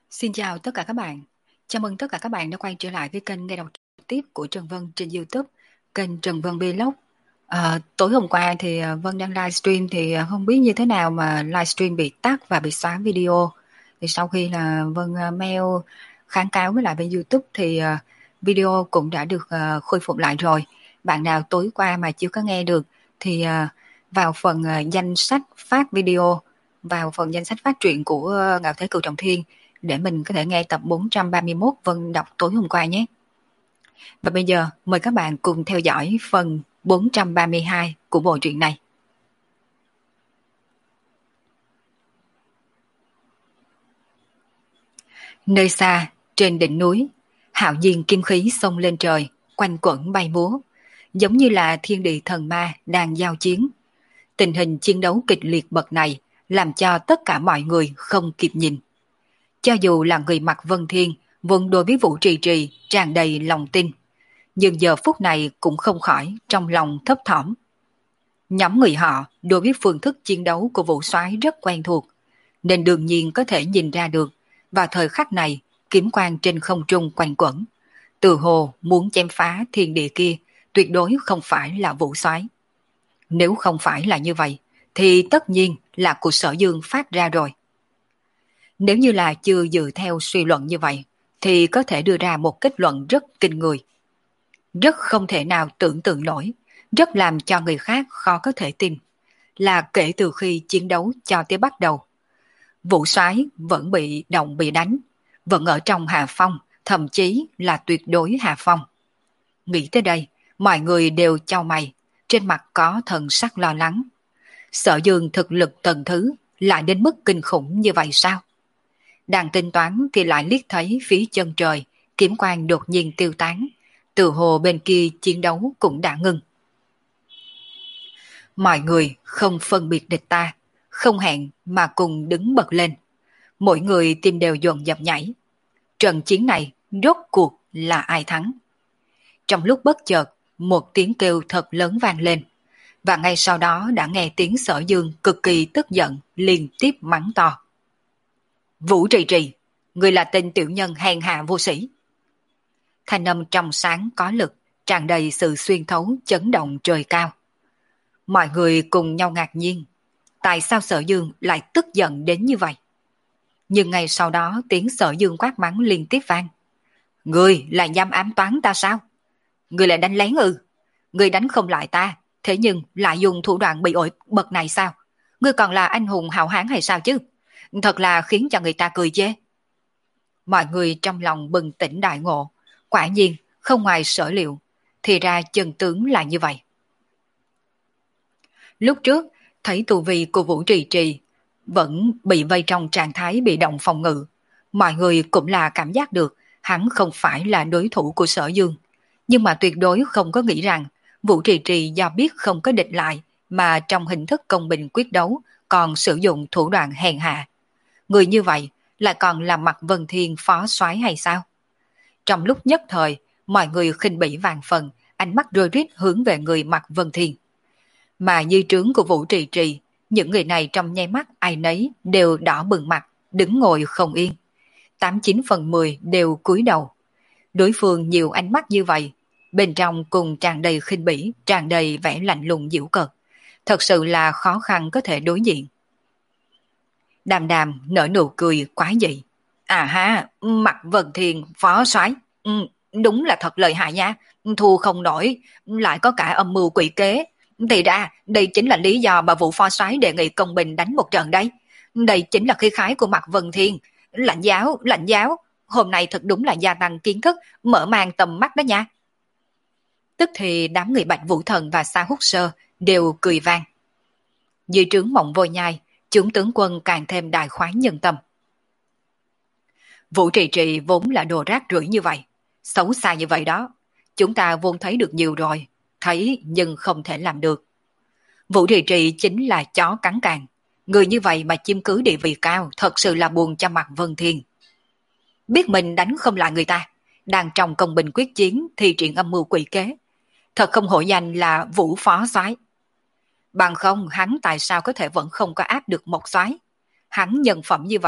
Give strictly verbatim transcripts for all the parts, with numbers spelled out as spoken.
Xin chào tất cả các bạn. Chào mừng tất cả các bạn đã quay trở lại với kênh nghe đọc trực tiếp của Trần Vân trên YouTube, kênh Trần Vân Vlog. À, tối hôm qua thì à, Vân đang livestream thì à, không biết như thế nào mà livestream bị tắt và bị xóa video. Thì sau khi là Vân à, mail kháng cáo với lại bên YouTube thì à, video cũng đã được à, khôi phục lại rồi. Bạn nào tối qua mà chưa có nghe được thì à, vào phần à, danh sách phát video, vào phần danh sách phát truyện của à, Ngạo Thế Cửu Trọng Thiên để mình có thể nghe tập bốn trăm ba mươi mốt Vân đọc tối hôm qua nhé. Và bây giờ mời các bạn cùng theo dõi phần bốn trăm ba mươi hai của bộ truyện này. Nơi xa, trên đỉnh núi, hạo nhiên kim khí xông lên trời, quanh quẩn bay múa, giống như là thiên địa thần ma đang giao chiến. Tình hình chiến đấu kịch liệt bậc này làm cho tất cả mọi người không kịp nhìn. Cho dù là người mặc Vân Thiên, vốn đối với Vũ Trì Trì tràn đầy lòng tin, nhưng giờ phút này cũng không khỏi trong lòng thấp thỏm. Nhóm người họ đối với phương thức chiến đấu của Vũ Soái rất quen thuộc, nên đương nhiên có thể nhìn ra được vào thời khắc này kiếm quang trên không trung quanh quẩn. Từ hồ muốn chém phá thiên địa kia tuyệt đối không phải là Vũ Soái. Nếu không phải là như vậy, thì tất nhiên là của Sở Dương phát ra rồi. Nếu như là chưa dự theo suy luận như vậy, thì có thể đưa ra một kết luận rất kinh người. Rất không thể nào tưởng tượng nổi, rất làm cho người khác khó có thể tin, là kể từ khi chiến đấu cho tới bắt đầu, Vũ Soái vẫn bị động bị đánh, vẫn ở trong hạ phong, thậm chí là tuyệt đối hạ phong. Nghĩ tới đây, mọi người đều chau mày, trên mặt có thần sắc lo lắng. Sở Dương thực lực tầng thứ lại đến mức kinh khủng như vậy sao? Đang tính toán thì lại liếc thấy phía chân trời, kiếm quang đột nhiên tiêu tán, từ hồ bên kia chiến đấu cũng đã ngưng. Mọi người không phân biệt địch ta, không hẹn mà cùng đứng bật lên. Mỗi người tim đều dồn dập nhảy. Trận chiến này rốt cuộc là ai thắng? Trong lúc bất chợt, một tiếng kêu thật lớn vang lên, và ngay sau đó đã nghe tiếng Sở Dương cực kỳ tức giận liên tiếp mắng to. Vũ Trì Trì, người là tên tiểu nhân hèn hạ vô sĩ. Thanh âm trong sáng có lực, tràn đầy sự xuyên thấu chấn động trời cao. Mọi người cùng nhau ngạc nhiên, tại sao Sở Dương lại tức giận đến như vậy? Nhưng ngay sau đó tiếng Sở Dương quát mắng liên tiếp vang. Người là dám ám toán ta sao? Người lại đánh lén ư? Người đánh không lại ta, thế nhưng lại dùng thủ đoạn bị ổi bậc này sao? Người còn là anh hùng hào hán hay sao chứ? Thật là khiến cho người ta cười chê. Mọi người trong lòng bừng tỉnh đại ngộ, quả nhiên không ngoài sở liệu, thì ra chân tướng là như vậy. Lúc trước, thấy tù vi của Vũ Trì Trì vẫn bị vây trong trạng thái bị động phòng ngự, mọi người cũng là cảm giác được hắn không phải là đối thủ của Sở Dương, nhưng mà tuyệt đối không có nghĩ rằng Vũ Trì Trì do biết không có địch lại mà trong hình thức công bình quyết đấu còn sử dụng thủ đoạn hèn hạ. Người như vậy lại còn là mặt Vân Thiên phó soái hay sao? Trong lúc nhất thời, mọi người khinh bỉ vàng phần, ánh mắt rơi rít hướng về người mặt Vân Thiên. Mà như trướng của Vũ Trì Trì, những người này trong nháy mắt ai nấy đều đỏ bừng mặt, đứng ngồi không yên. Tám chín phần mười đều cúi đầu. Đối phương nhiều ánh mắt như vậy, bên trong cùng tràn đầy khinh bỉ, tràn đầy vẻ lạnh lùng giễu cợt. Thật sự là khó khăn có thể đối diện. Đàm Đàm nở nụ cười quái dị. À ha, mặt Vân Thiên phó soái, ừ, đúng là thật lợi hại nha, thua không nổi, lại có cả âm mưu quỷ kế. Thì ra, đây chính là lý do mà vụ phó soái đề nghị công bình đánh một trận đấy. Đây chính là khí khái của mặt Vân Thiên. Lãnh giáo, lãnh giáo, hôm nay thật đúng là gia tăng kiến thức, mở mang tầm mắt đó nha. Tức thì đám người Bạch Vũ Thần và Sa Húc Sơ đều cười vang. Dưới trướng Mộng Vô Nhai, chúng tướng quân càng thêm đại khoái nhân tâm. Vũ Trì Trì vốn là đồ rác rưởi như vậy, xấu xa như vậy đó, chúng ta vốn thấy được nhiều rồi, thấy nhưng không thể làm được. Vũ Trì Trì chính là chó cắn càng, người như vậy mà chiếm cứ địa vị cao thật sự là buồn cho mặt Vân Thiên. Biết mình đánh không lại người ta, đang trong công bình quyết chiến thì triển âm mưu quỷ kế, thật không hổ danh là Vũ phó soái. Bằng không hắn tại sao có thể vẫn không có áp được một soái? Hắn nhân phẩm như vậy,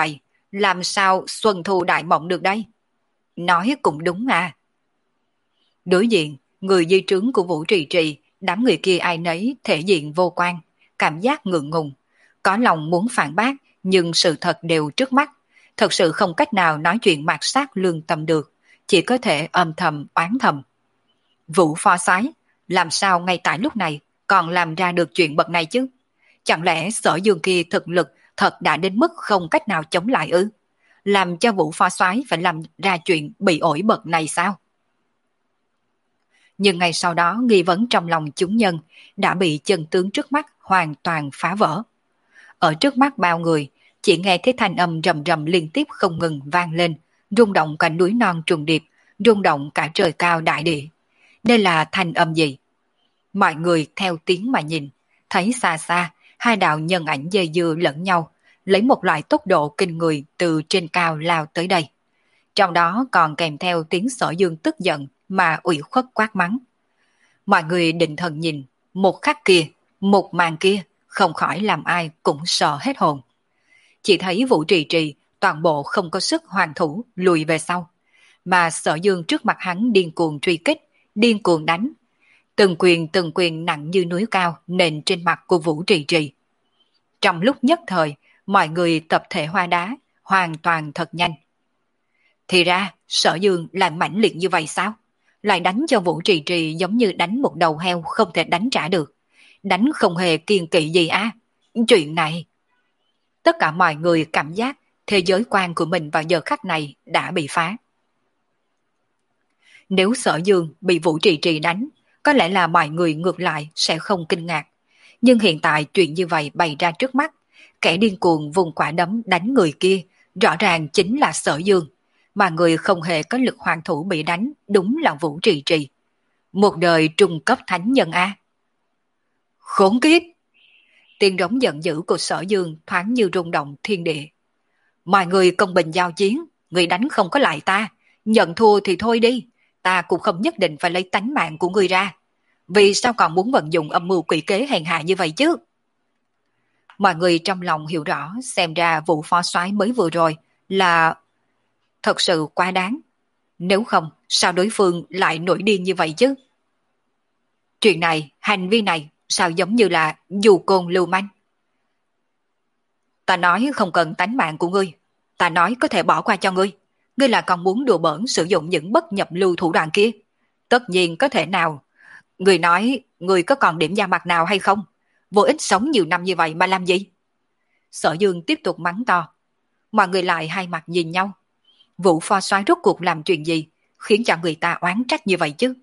làm sao xuân thu đại mộng được đây? Nói cũng đúng à. Đối diện, người di trướng của Vũ Trì Trì, đám người kia ai nấy thể diện vô quan, cảm giác ngượng ngùng, có lòng muốn phản bác, nhưng sự thật đều trước mắt, thật sự không cách nào nói chuyện mạt sát lương tâm được, chỉ có thể âm thầm oán thầm. Vũ phó soái, làm sao ngay tại lúc này còn làm ra được chuyện bậc này chứ? Chẳng lẽ Sở Dương kia thực lực thật đã đến mức không cách nào chống lại ư? Làm cho Vũ phó soái phải làm ra chuyện bị ổi bậc này sao? Nhưng ngay sau đó nghi vấn trong lòng chúng nhân đã bị chân tướng trước mắt hoàn toàn phá vỡ. Ở trước mắt bao người, chỉ nghe thấy thanh âm rầm rầm liên tiếp không ngừng vang lên, rung động cả núi non trùng điệp, rung động cả trời cao đại địa. Đây là thanh âm gì? Mọi người theo tiếng mà nhìn, thấy xa xa, hai đạo nhân ảnh dây dưa lẫn nhau, lấy một loại tốc độ kinh người từ trên cao lao tới đây. Trong đó còn kèm theo tiếng Sở Dương tức giận mà ủy khuất quát mắng. Mọi người định thần nhìn, một khắc kia, một màn kia, không khỏi làm ai cũng sợ hết hồn. Chỉ thấy Vũ Trì Trì toàn bộ không có sức hoàn thủ lùi về sau, mà Sở Dương trước mặt hắn điên cuồng truy kích, điên cuồng đánh. Từng quyền từng quyền nặng như núi cao nện trên mặt của Vũ Trì Trì. Trong lúc nhất thời, mọi người tập thể hoa đá, hoàn toàn thật nhanh. Thì ra, Sở Dương lại mãnh liệt như vậy sao? Lại đánh cho Vũ Trì Trì giống như đánh một đầu heo không thể đánh trả được. Đánh không hề kiêng kỵ gì á. Chuyện này... Tất cả mọi người cảm giác thế giới quan của mình vào giờ khắc này đã bị phá. Nếu Sở Dương bị Vũ Trì Trì đánh, có lẽ là mọi người ngược lại sẽ không kinh ngạc. Nhưng hiện tại chuyện như vậy bày ra trước mắt, kẻ điên cuồng vùng quả đấm đánh người kia, rõ ràng chính là Sở Dương, mà người không hề có lực hoàn thủ bị đánh đúng là Vũ Trì Trì. Một đời trung cấp thánh nhân A. Khốn kiếp! Tiếng rống giận dữ của Sở Dương thoáng như rung động thiên địa. Mọi người công bình giao chiến, người đánh không có lại ta, nhận thua thì thôi đi, ta cũng không nhất định phải lấy tánh mạng của người ra. Vì sao còn muốn vận dụng âm mưu quỷ kế hèn hạ như vậy chứ? Mọi người trong lòng hiểu rõ, xem ra vụ phó soái mới vừa rồi là thật sự quá đáng. Nếu không, sao đối phương lại nổi điên như vậy chứ? Chuyện này, hành vi này, sao giống như là dù côn lưu manh? Ta nói không cần tánh mạng của ngươi, ta nói có thể bỏ qua cho ngươi. Ngươi là còn muốn đùa bỡn sử dụng những bất nhập lưu thủ đoạn kia. Tất nhiên có thể nào. Ngươi nói, ngươi có còn điểm da mặt nào hay không? Vô ích sống nhiều năm như vậy mà làm gì? Sở Dương tiếp tục mắng to. Mọi người lại hai mặt nhìn nhau. Vũ phó soái rốt cuộc làm chuyện gì, khiến cho người ta oán trách như vậy chứ?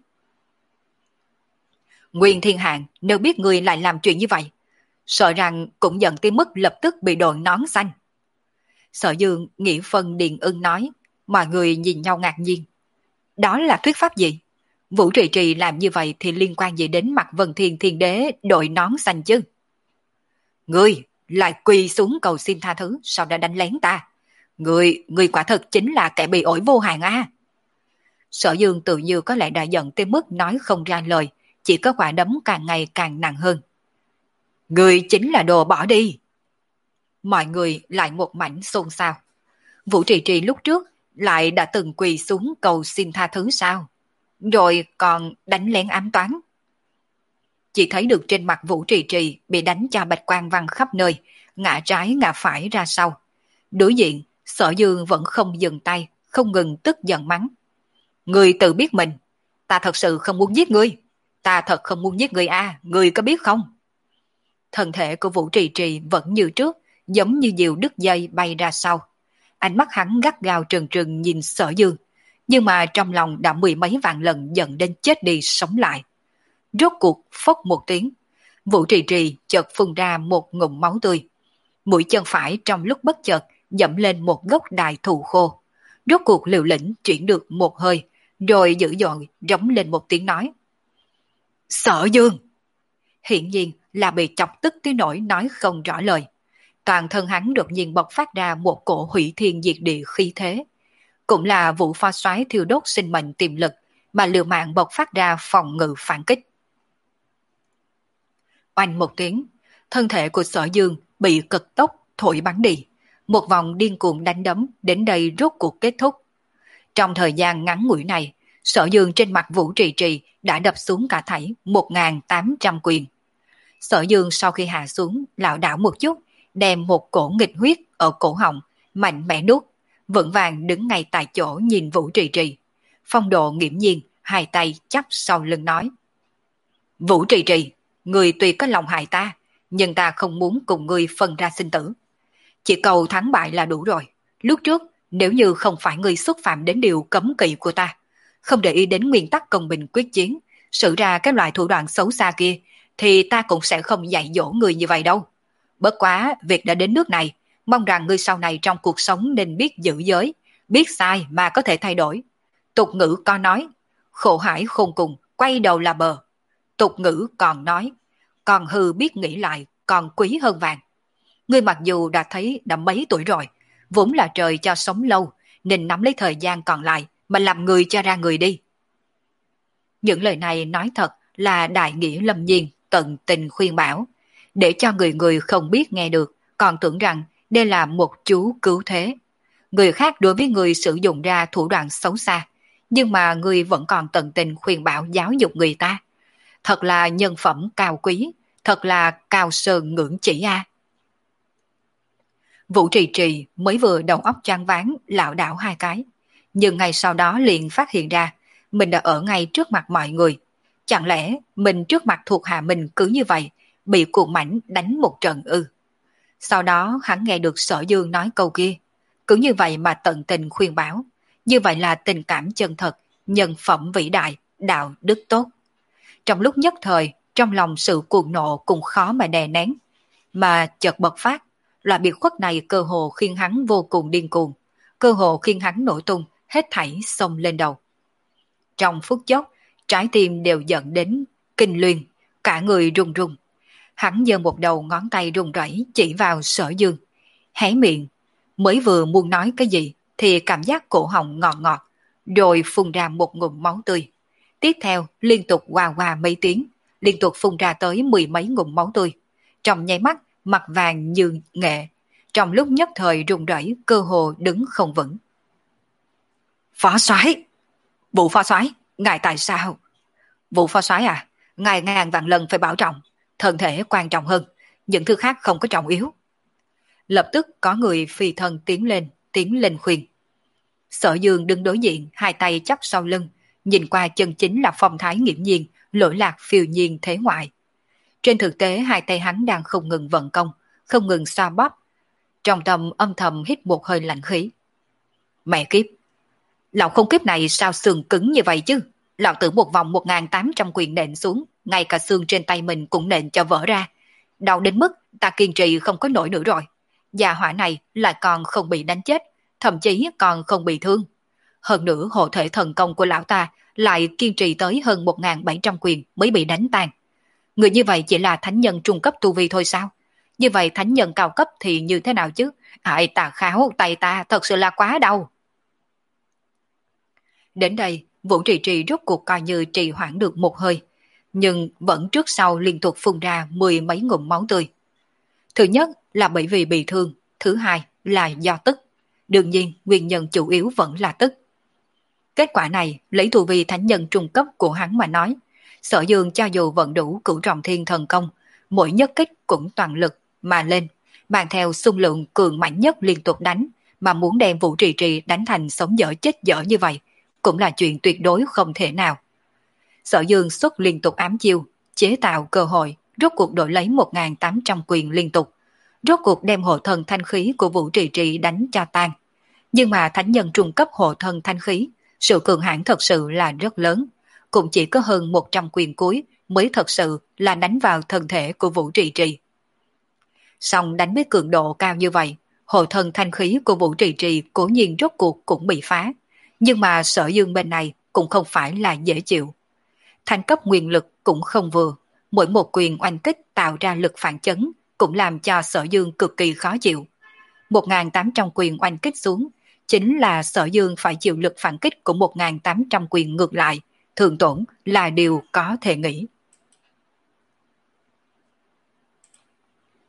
Nguyên Thiên Hạng nếu biết người lại làm chuyện như vậy, sợ rằng cũng giận tới mức lập tức bị đội nón xanh. Sở Dương nghĩ phân Điền Ưng nói, mọi người nhìn nhau ngạc nhiên. Đó là thuyết pháp gì? Vũ Trì Trì làm như vậy thì liên quan gì đến mặt Vân Thiên Thiên Đế đội nón xanh chứ? Ngươi lại quỳ xuống cầu xin tha thứ sau đã đánh lén ta. Ngươi, ngươi quả thật chính là kẻ bị ổi vô hạn à? Sở Dương tự như có lẽ đã giận tới mức nói không ra lời, chỉ có quả đấm càng ngày càng nặng hơn. Ngươi chính là đồ bỏ đi. Mọi người lại một mảnh xôn xao. Vũ Trì Trì lúc trước lại đã từng quỳ xuống cầu xin tha thứ sao? Rồi còn đánh lén ám toán. Chỉ thấy được trên mặt Vũ Trì Trì bị đánh cho bạch quang văng khắp nơi, ngã trái ngã phải ra sau. Đối diện, Sở Dương vẫn không dừng tay, không ngừng tức giận mắng. Ngươi tự biết mình, ta thật sự không muốn giết ngươi. Ta thật không muốn giết ngươi a, ngươi có biết không? Thân thể của Vũ Trì Trì vẫn như trước, giống như diều đứt dây bay ra sau. Ánh mắt hắn gắt gao trừng trừng nhìn Sở Dương, nhưng mà trong lòng đã mười mấy vạn lần giận đến chết đi sống lại. Rốt cuộc phốc một tiếng, Vũ Trì Trì chợt phun ra một ngụm máu tươi. Mũi chân phải trong lúc bất chợt dẫm lên một gốc đại thụ khô. Rốt cuộc liều lĩnh chuyển được một hơi, rồi dữ dội rống lên một tiếng nói. Sở Dương! Hiển nhiên là bị chọc tức tới nỗi nói không rõ lời. Toàn thân hắn đột nhiên bộc phát ra một cổ hủy thiên diệt địa khí thế. Cũng là vụ pha xoáy thiêu đốt sinh mệnh tiềm lực mà liều mạng bộc phát ra phòng ngự phản kích. Oanh một tiếng, thân thể của Sở Dương bị cực tốc thổi bắn đi. Một vòng điên cuồng đánh đấm đến đây rốt cuộc kết thúc. Trong thời gian ngắn ngủi này, Sở Dương trên mặt Vũ Trì Trì đã đập xuống cả thảy một nghìn tám trăm quyền. Sở Dương sau khi hạ xuống, lảo đảo một chút, đem một cổ nghịch huyết ở cổ họng, mạnh mẽ nuốt, vững vàng đứng ngay tại chỗ nhìn Vũ Trì Trì. Phong độ nghiễm nhiên, hai tay chắp sau lưng nói. Vũ Trì Trì, người tuy có lòng hại ta, nhưng ta không muốn cùng người phân ra sinh tử. Chỉ cầu thắng bại là đủ rồi. Lúc trước, nếu như không phải người xúc phạm đến điều cấm kỵ của ta, không để ý đến nguyên tắc công bình quyết chiến, sử ra cái loại thủ đoạn xấu xa kia, thì ta cũng sẽ không dạy dỗ người như vậy đâu. Bất quá, việc đã đến nước này, mong rằng ngươi sau này trong cuộc sống nên biết giữ giới, biết sai mà có thể thay đổi. Tục ngữ có nói, khổ hải khôn cùng, quay đầu là bờ. Tục ngữ còn nói, còn hư biết nghĩ lại, còn quý hơn vàng. Ngươi mặc dù đã thấy đã mấy tuổi rồi, vốn là trời cho sống lâu, nên nắm lấy thời gian còn lại mà làm người cho ra người đi. Những lời này nói thật là đại nghĩa lâm nhiên, tận tình khuyên bảo, để cho người người không biết nghe được, còn tưởng rằng đây là một chú cứu thế. Người khác đối với người sử dụng ra thủ đoạn xấu xa, nhưng mà người vẫn còn tận tình khuyên bảo giáo dục người ta. Thật là nhân phẩm cao quý, thật là cao sơn ngưỡng chỉ a. À. Vũ Trì Trì mới vừa đầu óc choáng váng lảo đảo hai cái, nhưng ngay sau đó liền phát hiện ra mình đã ở ngay trước mặt mọi người. Chẳng lẽ mình trước mặt thuộc hạ mình cứ như vậy bị cuồng mảnh đánh một trận ư? Sau đó hắn nghe được Sở Dương nói câu kia, cứ như vậy mà tận tình khuyên bảo, như vậy là tình cảm chân thật, nhân phẩm vĩ đại, đạo đức tốt. Trong lúc nhất thời, trong lòng sự cuồng nộ cũng khó mà đè nén, mà chợt bộc phát, loại biệt khuất này cơ hồ khiến hắn vô cùng điên cuồng, cơ hồ khiến hắn nổ tung, hết thảy xông lên đầu. Trong phút chốc, trái tim đều giận đến kinh luyên, cả người run run. Hắn giơ một đầu ngón tay run rẩy chỉ vào Sở Dương, hé miệng, mới vừa muốn nói cái gì thì cảm giác cổ họng ngọt ngọt, rồi phun ra một ngụm máu tươi. Tiếp theo liên tục hòa hòa mấy tiếng, liên tục phun ra tới mười mấy ngụm máu tươi. Trong nháy mắt, mặt vàng như nghệ, trong lúc nhất thời run rẩy, cơ hồ đứng không vững. Phó soái, Vụ phó soái, ngài tại sao? Vụ phó soái à, ngài ngàn vạn lần phải bảo trọng, thân thể quan trọng hơn, những thứ khác không có trọng yếu. Lập tức có người phi thân tiến lên, tiến lên khuyên. Sở Dương đứng đối diện, hai tay chắp sau lưng, nhìn qua chân chính là phong thái nghiễm nhiên, lỗi lạc phiêu nhiên thế ngoại. Trên thực tế hai tay hắn đang không ngừng vận công, không ngừng xoa bóp. Trong tâm âm thầm hít một hơi lạnh khí. Mẹ kiếp! Lão không kiếp này sao xương cứng như vậy chứ? Lão tử một vòng một nghìn tám trăm quyền nện xuống, ngay cả xương trên tay mình cũng nện cho vỡ ra. Đau đến mức ta kiên trì không có nổi nữa rồi. Gia hỏa này lại còn không bị đánh chết, thậm chí còn không bị thương. Hơn nữa hộ thể thần công của lão ta lại kiên trì tới hơn một nghìn bảy trăm quyền mới bị đánh tan. Người như vậy chỉ là thánh nhân trung cấp tu vi thôi sao? Như vậy thánh nhân cao cấp thì như thế nào chứ? Hại tà kháo, tay ta thật sự là quá đau. Đến đây, Vũ Trì Trì rốt cuộc coi như trì hoãn được một hơi, nhưng vẫn trước sau liên tục phun ra mười mấy ngụm máu tươi. Thứ nhất là bởi vì bị thương, thứ hai là do tức. Đương nhiên, nguyên nhân chủ yếu vẫn là tức. Kết quả này, lấy tu vi thánh nhân trung cấp của hắn mà nói, Sở Dương cho dù vẫn đủ cửu trọng thiên thần công, mỗi nhất kích cũng toàn lực mà lên, mang theo xung lượng cường mạnh nhất liên tục đánh, mà muốn đem Vũ Trì Trì đánh thành sống dở chết dở như vậy, cũng là chuyện tuyệt đối không thể nào. Sở Dương xuất liên tục ám chiêu, chế tạo cơ hội, rốt cuộc đổi lấy một nghìn tám trăm quyền liên tục, rốt cuộc đem hộ thần thanh khí của Vũ Trì Trì đánh cho tan. Nhưng mà thánh nhân trung cấp hộ thần thanh khí, sự cường hãn thật sự là rất lớn, cũng chỉ có hơn một trăm quyền cuối mới thật sự là đánh vào thân thể của Vũ Trì Trì. Song đánh với cường độ cao như vậy, hộ thần thanh khí của Vũ Trì Trì cố nhiên rốt cuộc cũng bị phá, nhưng mà Sở Dương bên này cũng không phải là dễ chịu. Thanh cấp nguyên lực cũng không vừa, mỗi một quyền oanh kích tạo ra lực phản chấn cũng làm cho Sở Dương cực kỳ khó chịu. một nghìn tám trăm quyền oanh kích xuống, chính là Sở Dương phải chịu lực phản kích của một nghìn tám trăm quyền ngược lại, thường tổn là điều có thể nghĩ.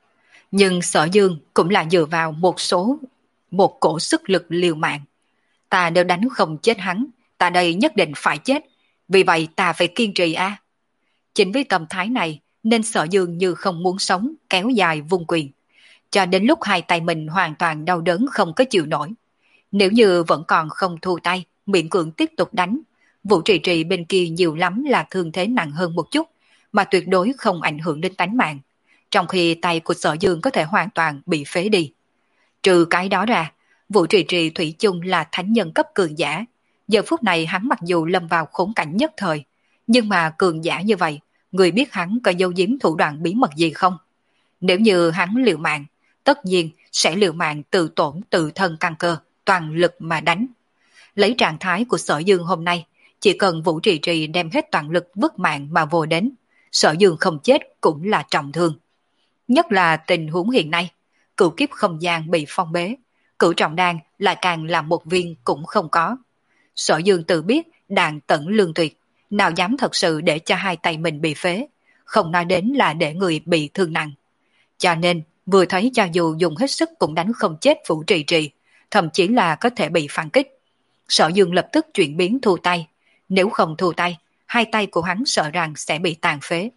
Nhưng Sở Dương cũng là dựa vào một số, một cổ sức lực liều mạng. Ta nếu đánh không chết hắn, ta đây nhất định phải chết, vì vậy ta phải kiên trì a. Chính vì tâm thái này nên Sở Dương như không muốn sống, kéo dài vung quyền. Cho đến lúc hai tay mình hoàn toàn đau đớn không có chịu nổi. Nếu như vẫn còn không thu tay, miễn cưỡng tiếp tục đánh, Vũ Trì Trì bên kia nhiều lắm là thương thế nặng hơn một chút, mà tuyệt đối không ảnh hưởng đến tánh mạng. Trong khi tay của Sở Dương có thể hoàn toàn bị phế đi. Trừ cái đó ra, Vũ Trì Trì thủy chung là thánh nhân cấp cường giả. Giờ phút này hắn mặc dù lâm vào khốn cảnh nhất thời, nhưng mà cường giả như vậy, người biết hắn có giấu giếm thủ đoạn bí mật gì không? Nếu như hắn liều mạng, tất nhiên sẽ liều mạng tự tổn tự thân căn cơ, toàn lực mà đánh. Lấy trạng thái của Sở Dương hôm nay, chỉ cần Vũ Trì Trì đem hết toàn lực vứt mạng mà vô đến, Sở Dương không chết cũng là trọng thương. Nhất là tình huống hiện nay, cửu kiếp không gian bị phong bế, cửu trọng đan lại càng là một viên cũng không có. Sở Dương tự biết đàn tận lương tuyệt, nào dám thật sự để cho hai tay mình bị phế, không nói đến là để người bị thương nặng. Cho nên, vừa thấy cho dù dùng hết sức cũng đánh không chết Vũ Trì Trì, thậm chí là có thể bị phản kích. Sở Dương lập tức chuyển biến thu tay, nếu không thu tay, hai tay của hắn sợ rằng sẽ bị tàn phế.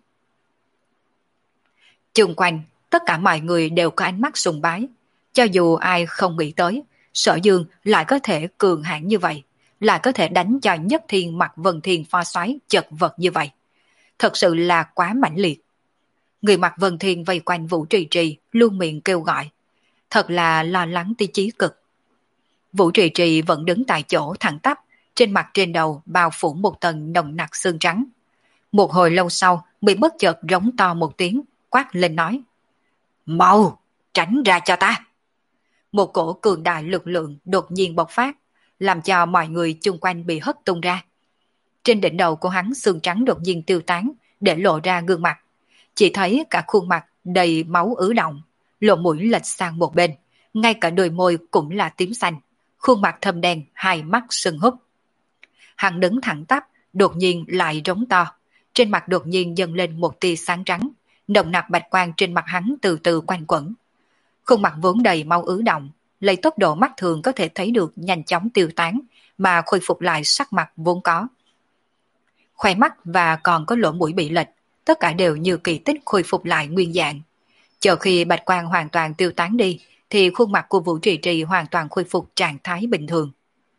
Chung quanh, tất cả mọi người đều có ánh mắt sùng bái. Cho dù ai không nghĩ tới, Sở Dương lại có thể cường hãn như vậy, lại có thể đánh cho Nhất Thiên mặc Vân Thiên pha xoáy chật vật như vậy. Thật sự là quá mãnh liệt. Người mặc Vân Thiên vây quanh Vũ Trì Trì luôn miệng kêu gọi. Thật là lo lắng tới chí cực. Vũ Trì Trì vẫn đứng tại chỗ thẳng tắp, trên mặt trên đầu bao phủ một tầng nồng nặc xương trắng. Một hồi lâu sau bị bất chợt rống to một tiếng, quát lên nói: "Mau, tránh ra cho ta!" Một cổ cường đại lực lượng đột nhiên bộc phát, làm cho mọi người chung quanh bị hất tung ra. Trên đỉnh đầu của hắn xương trắng đột nhiên tiêu tán, để lộ ra gương mặt. Chỉ thấy cả khuôn mặt đầy máu ứ động, lỗ mũi lệch sang một bên, ngay cả đôi môi cũng là tím xanh, khuôn mặt thâm đen, hai mắt sưng húp. Hắn đứng thẳng tắp, đột nhiên lại rống to, trên mặt đột nhiên dâng lên một tia sáng trắng, nồng nặc bạch quang trên mặt hắn từ từ quanh quẩn. Khuôn mặt vốn đầy máu ứ động, lấy tốc độ mắt thường có thể thấy được nhanh chóng tiêu tán, mà khôi phục lại sắc mặt vốn có. Khoe mắt và còn có lỗ mũi bị lệch, tất cả đều như kỳ tích khôi phục lại nguyên dạng. Chờ khi bạch quang hoàn toàn tiêu tán đi, thì khuôn mặt của Vũ Trì Trì hoàn toàn khôi phục trạng thái bình thường.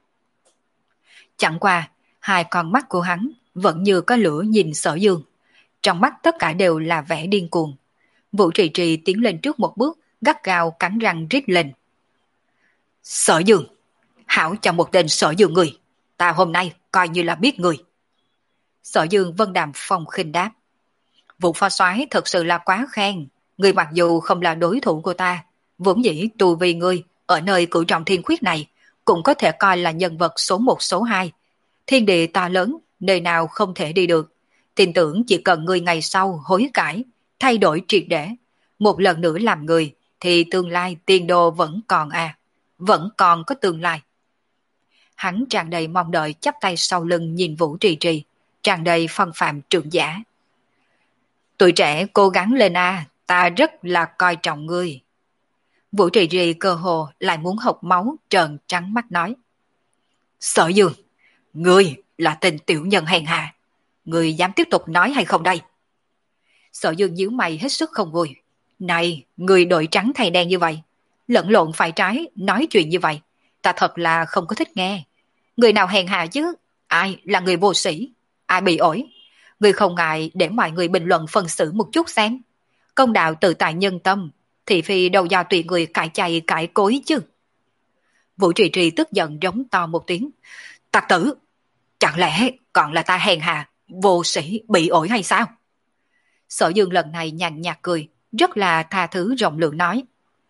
Chẳng qua, hai con mắt của hắn vẫn như có lửa nhìn Sở Dương. Trong mắt tất cả đều là vẻ điên cuồng. Vũ Trì Trì tiến lên trước một bước, gắt gao cắn răng rít lên: "Sở Dương, hảo cho một tên Sở Dương người, ta hôm nay coi như là biết người." Sở Dương vân đàm phong khinh đáp: "Vũ phó soái thật sự là quá khen, người mặc dù không là đối thủ của ta, vốn dĩ tu vi ngươi ở nơi cửu trọng thiên khuyết này cũng có thể coi là nhân vật số một số hai. Thiên địa to lớn, nơi nào không thể đi được. Tin tưởng chỉ cần ngươi ngày sau hối cải, thay đổi triệt để, một lần nữa làm người, thì tương lai tiền đồ vẫn còn à, vẫn còn có tương lai." Hắn tràn đầy mong đợi chắp tay sau lưng nhìn Vũ Trì Trì, tràn đầy phong phạm trưởng giả. "Tuổi trẻ cố gắng lên a, ta rất là coi trọng ngươi." Vũ Trì Trì cơ hồ lại muốn hộc máu, trợn trắng mắt nói: "Sở Dương, ngươi là tên tiểu nhân hèn hạ, ngươi dám tiếp tục nói hay không đây?" Sở Dương nhíu mày hết sức không vui. "Này, người đội trắng thay đen như vậy, lẫn lộn phải trái, nói chuyện như vậy, ta thật là không có thích nghe. Người nào hèn hạ chứ? Ai là người vô sĩ? Ai bị ổi? Người không ngại để mọi người bình luận phân xử một chút xem. Công đạo tự tại nhân tâm, thị phi đầu do tùy người cãi chay cãi cối chứ." Vũ Trì Trì tức giận rống to một tiếng: "Tặc tử, chẳng lẽ còn là ta hèn hạ, vô sĩ, bị ổi hay sao?" Sở Dương lần này nhàn nhạt cười, rất là tha thứ rộng lượng nói: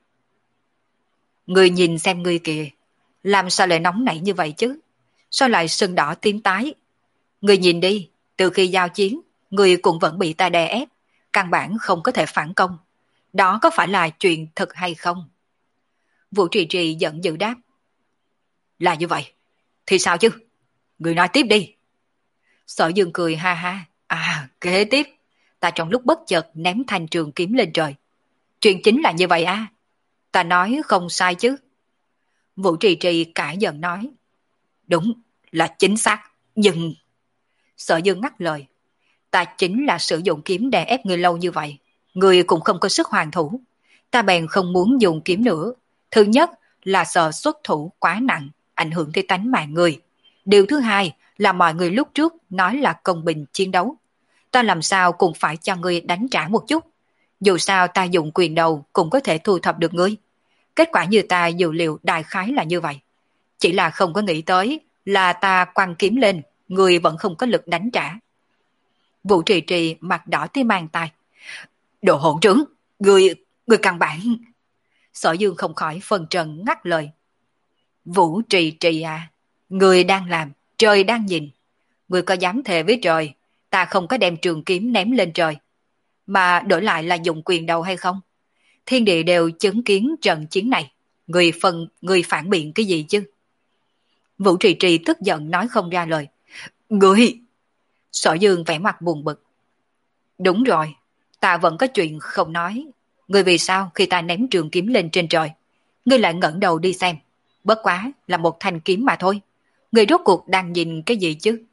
"Người nhìn xem ngươi kìa, làm sao lại nóng nảy như vậy chứ? Sao lại sưng đỏ tím tái? Người nhìn đi, từ khi giao chiến, người cũng vẫn bị ta đè ép, căn bản không có thể phản công. Đó có phải là chuyện thật hay không?" Vũ Trì Trì giận dữ đáp: "Là như vậy, thì sao chứ? Người nói tiếp đi." Sở Dương cười ha ha: "À, kế tiếp, ta trong lúc bất chợt ném thanh trường kiếm lên trời." Chuyện chính là như vậy à? Ta nói không sai chứ? Vũ Trì Trì cả giận nói. Đúng, là chính xác, nhưng... Sở Dương ngắt lời. Ta chính là sử dụng kiếm đè ép người lâu như vậy. Người cũng không có sức hoàn thủ. Ta bèn không muốn dùng kiếm nữa. Thứ nhất là sợ xuất thủ quá nặng, ảnh hưởng tới tánh mạng người. Điều thứ hai là mọi người lúc trước nói là công bình chiến đấu. Ta làm sao cũng phải cho ngươi đánh trả một chút. Dù sao ta dùng quyền đầu cũng có thể thu thập được ngươi. Kết quả như ta dự liệu đại khái là như vậy. Chỉ là không có nghĩ tới là ta quăng kiếm lên, người vẫn không có lực đánh trả. Vũ Trì Trì mặt đỏ tới mang tai. Đồ hỗn trứng, người, người căn bản... Sở Dương không khỏi phân trần ngắt lời. Vũ Trì Trì à, người đang làm, trời đang nhìn. Người có dám thề với trời, ta không có đem trường kiếm ném lên trời, mà đổi lại là dùng quyền đầu hay không? Thiên địa đều chứng kiến trận chiến này. Người phần, người phản biện cái gì chứ? Vũ Trì Trì tức giận nói không ra lời. Người... Sở Dương vẻ mặt buồn bực. Đúng rồi, ta vẫn có chuyện không nói. Người vì sao khi ta ném trường kiếm lên trên trời, ngươi lại ngẩng đầu đi xem? Bất quá là một thanh kiếm mà thôi. Người rốt cuộc đang nhìn cái gì chứ?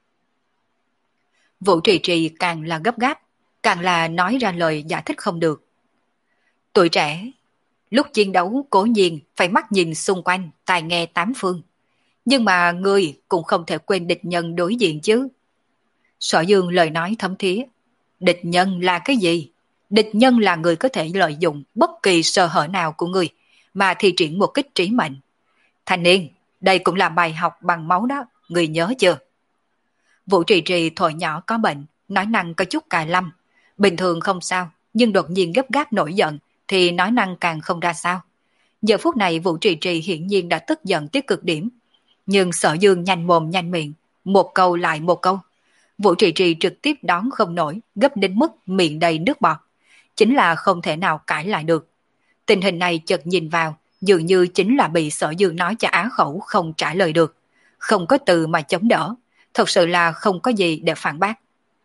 Vũ Trì Trì càng là gấp gáp, càng là nói ra lời giải thích không được. Tuổi trẻ, lúc chiến đấu cố nhiên phải mắt nhìn xung quanh, tai nghe tám phương. Nhưng mà ngươi cũng không thể quên địch nhân đối diện chứ. Sở Dương lời nói thấm thía. Địch nhân là cái gì? Địch nhân là người có thể lợi dụng bất kỳ sơ hở nào của người mà thi triển một kích trí mệnh. Thanh niên, đây cũng là bài học bằng máu đó, người nhớ chưa? Vũ Trì Trì thổi nhỏ có bệnh, nói năng có chút cài lâm. Bình thường không sao, nhưng đột nhiên gấp gáp nổi giận thì nói năng càng không ra sao. Giờ phút này Vũ Trì Trì hiển nhiên đã tức giận tới cực điểm. Nhưng Sở Dương nhanh mồm nhanh miệng, một câu lại một câu. Vũ Trì Trì trực tiếp đón không nổi, gấp đến mức miệng đầy nước bọt. Chính là không thể nào cãi lại được. Tình hình này chợt nhìn vào, dường như chính là bị Sở Dương nói cho á khẩu không trả lời được. Không có từ mà chống đỡ, thật sự là không có gì để phản bác.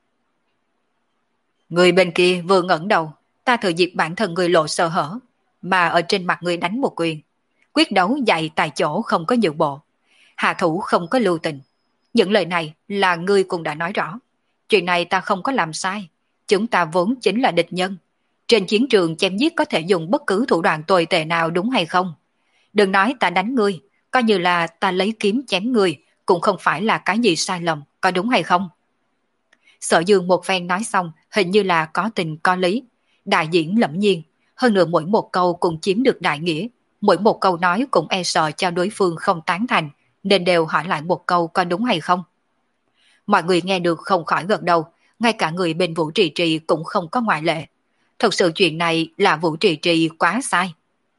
Người bên kia vừa ngẩng đầu, ta thừa dịp bản thân người lộ sơ hở, mà ở trên mặt người đánh một quyền. Quyết đấu dạy tại chỗ không có nhượng bộ, hạ thủ không có lưu tình. Những lời này là ngươi cũng đã nói rõ. Chuyện này ta không có làm sai. Chúng ta vốn chính là địch nhân. Trên chiến trường chém giết có thể dùng bất cứ thủ đoạn tồi tệ nào, đúng hay không? Đừng nói ta đánh ngươi, coi như là ta lấy kiếm chém ngươi, cũng không phải là cái gì sai lầm, có đúng hay không? Sở Dương một phen nói xong, hình như là có tình có lý. Đại diễn lẫm nhiên, hơn nữa mỗi một câu cũng chiếm được đại nghĩa. Mỗi một câu nói cũng e sợ cho đối phương không tán thành, nên đều hỏi lại một câu có đúng hay không. Mọi người nghe được không khỏi gật đầu, ngay cả người bên Vũ Trì Trì cũng không có ngoại lệ. Thật sự chuyện này là Vũ Trì Trì quá sai.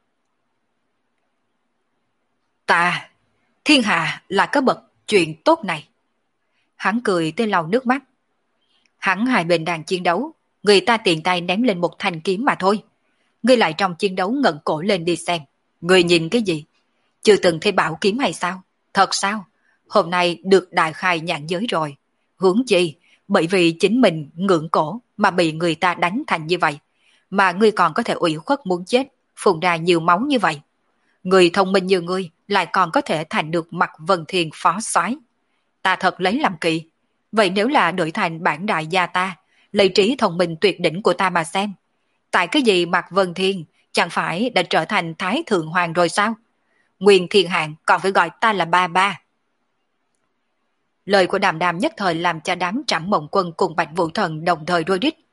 Ta, thiên hạ là cái bậc chuyện tốt này. Hắn cười tới lau nước mắt. Hắn hai bên đang chiến đấu, người ta tiện tay ném lên một thanh kiếm mà thôi. Ngươi lại trong chiến đấu ngẩng cổ lên đi xem. Ngươi nhìn cái gì? Chưa từng thấy bảo kiếm hay sao? Thật sao? Hôm nay được đại khai nhãn giới rồi. Huống chi, bởi vì chính mình ngưỡng cổ mà bị người ta đánh thành như vậy. Mà ngươi còn có thể ủy khuất muốn chết, phun ra nhiều máu như vậy. Người thông minh như ngươi lại còn có thể thành được Mạc Vân Thiên phó soái. Ta thật lấy làm kỳ. Vậy nếu là đổi thành bản đại gia ta, lấy trí thông minh tuyệt đỉnh của ta mà xem. Tại cái gì Mạc Vân Thiên chẳng phải đã trở thành Thái Thượng Hoàng rồi sao? Nguyên Thiên Hạng còn phải gọi ta là ba ba. Lời của Đàm Đàm nhất thời làm cho đám Trảm Mộng Quân cùng Bạch Vũ Thần đồng thời rối rít.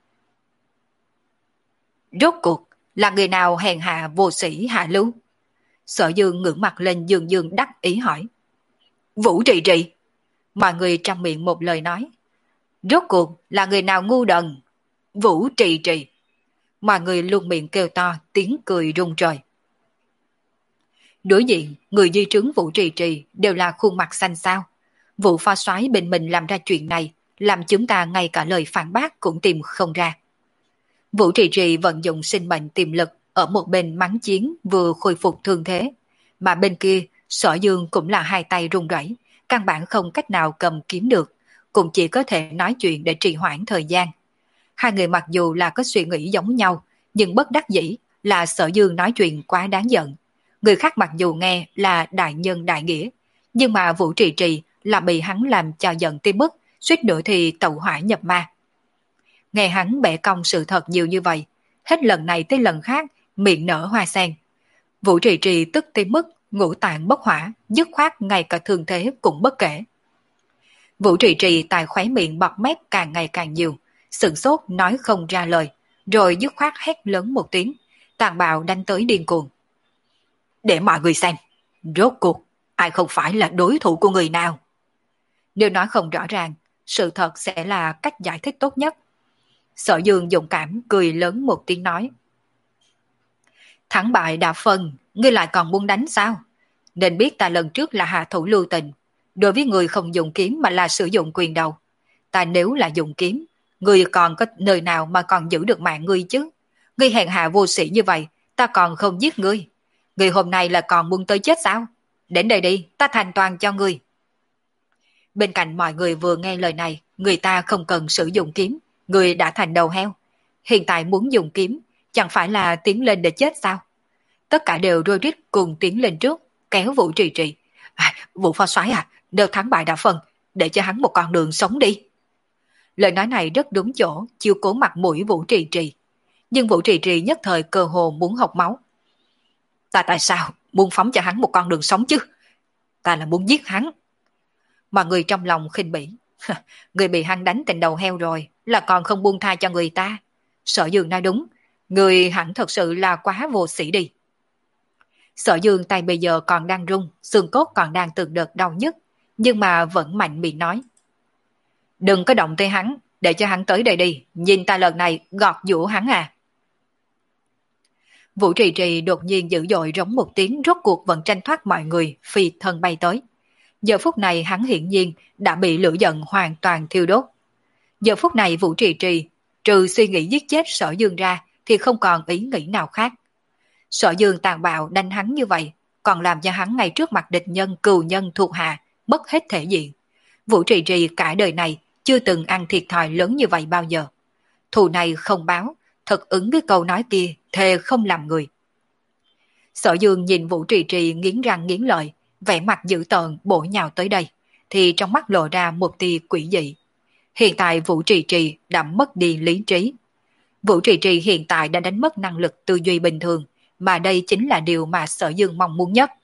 Rốt cuộc là người nào hèn hạ vô sĩ hạ lưu? Sở Dương ngưỡng mặt lên dương dương đắc ý hỏi. Vũ Trì Trì. Mọi người trong miệng một lời nói. Rốt cuộc là người nào ngu đần? Vũ Trì Trì. Mọi người luôn miệng kêu to, tiếng cười rung trời. Đối diện, người di trướng Vũ Trì Trì đều là khuôn mặt xanh xao. Vụ pha soái bên mình làm ra chuyện này, làm chúng ta ngay cả lời phản bác cũng tìm không ra. Vũ Trì Trì vận dụng sinh mệnh tiềm lực ở một bên mắng chiến vừa khôi phục thương thế, mà bên kia Sở Dương cũng là hai tay run rẩy, căn bản không cách nào cầm kiếm được, cũng chỉ có thể nói chuyện để trì hoãn thời gian. Hai người mặc dù là có suy nghĩ giống nhau, nhưng bất đắc dĩ, là Sở Dương nói chuyện quá đáng giận. Người khác mặc dù nghe là đại nhân đại nghĩa, nhưng mà Vũ Trì Trì là bị hắn làm cho giận tới mức suýt nữa thì tẩu hỏa nhập ma. Nghe hắn bẻ cong sự thật nhiều như vậy, hết lần này tới lần khác miệng nở hoa sen. Vũ Trì Trì tức tới mức ngũ tạng bất hỏa, dứt khoát ngay cả thương thế cũng bất kể. Vũ Trì Trì tại khóe miệng bọt mép càng ngày càng nhiều, sửng sốt nói không ra lời, rồi dứt khoát hét lớn một tiếng, tàn bạo đánh tới điên cuồng. Để mọi người xem, rốt cuộc ai không phải là đối thủ của người nào. Nếu nói không rõ ràng, sự thật sẽ là cách giải thích tốt nhất. Sở Dương dũng cảm cười lớn một tiếng nói. Thắng bại đã phân, ngươi lại còn muốn đánh sao? Nên biết ta lần trước là hạ thủ lưu tình, đối với người không dùng kiếm mà là sử dụng quyền đầu. Ta nếu là dùng kiếm, ngươi còn có nơi nào mà còn giữ được mạng ngươi chứ? Ngươi hèn hạ vô sĩ như vậy, ta còn không giết ngươi. Ngươi hôm nay là còn muốn tới chết sao? Đến đây đi, ta thành toàn cho ngươi. Bên cạnh mọi người vừa nghe lời này, người ta không cần sử dụng kiếm, người đã thành đầu heo. Hiện tại muốn dùng kiếm, chẳng phải là tiến lên để chết sao? Tất cả đều rôi rít cùng tiến lên trước, kéo Vũ Trì Trì. À, Vũ phó soái à, đều thắng bại đã phân, để cho hắn một con đường sống đi. Lời nói này rất đúng chỗ, chiêu cố mặt mũi Vũ Trì Trì. Nhưng Vũ Trì Trì nhất thời cơ hồ muốn học máu. Ta tại sao muốn phóng cho hắn một con đường sống chứ? Ta là muốn giết hắn. Mọi người trong lòng khinh bỉ. Người bị hắn đánh thành đầu heo rồi, là còn không buông tha cho người ta. Sở Dương nói đúng, người hẳn thật sự là quá vô sĩ đi. Sở Dương tay bây giờ còn đang rung, xương cốt còn đang từng đợt đau nhức, nhưng mà vẫn mạnh miệng nói. Đừng có động tới hắn, để cho hắn tới đây đi, nhìn ta lần này gọt giũa hắn à. Vũ Trì Trì đột nhiên dữ dội rống một tiếng, rốt cuộc vẫn tranh thoát mọi người, phi thân bay tới. Giờ phút này hắn hiển nhiên đã bị lửa giận hoàn toàn thiêu đốt. Giờ phút này Vũ Trì Trì, trừ suy nghĩ giết chết Sở Dương ra, thì không còn ý nghĩ nào khác. Sở Dương tàn bạo đánh hắn như vậy, còn làm cho hắn ngay trước mặt địch nhân cừu nhân thuộc hạ, mất hết thể diện. Vũ Trì Trì cả đời này chưa từng ăn thiệt thòi lớn như vậy bao giờ. Thù này không báo, thật ứng với câu nói kia, thề không làm người. Sở Dương nhìn Vũ Trì Trì nghiến răng nghiến lợi, vẻ mặt dữ tợn bổ nhào tới đây, thì trong mắt lộ ra một tia quỷ dị. Hiện tại Vũ Trì Trì đã mất đi lý trí. Vũ Trì Trì hiện tại đã đánh mất năng lực tư duy bình thường, mà đây chính là điều mà Sở Dương mong muốn nhất.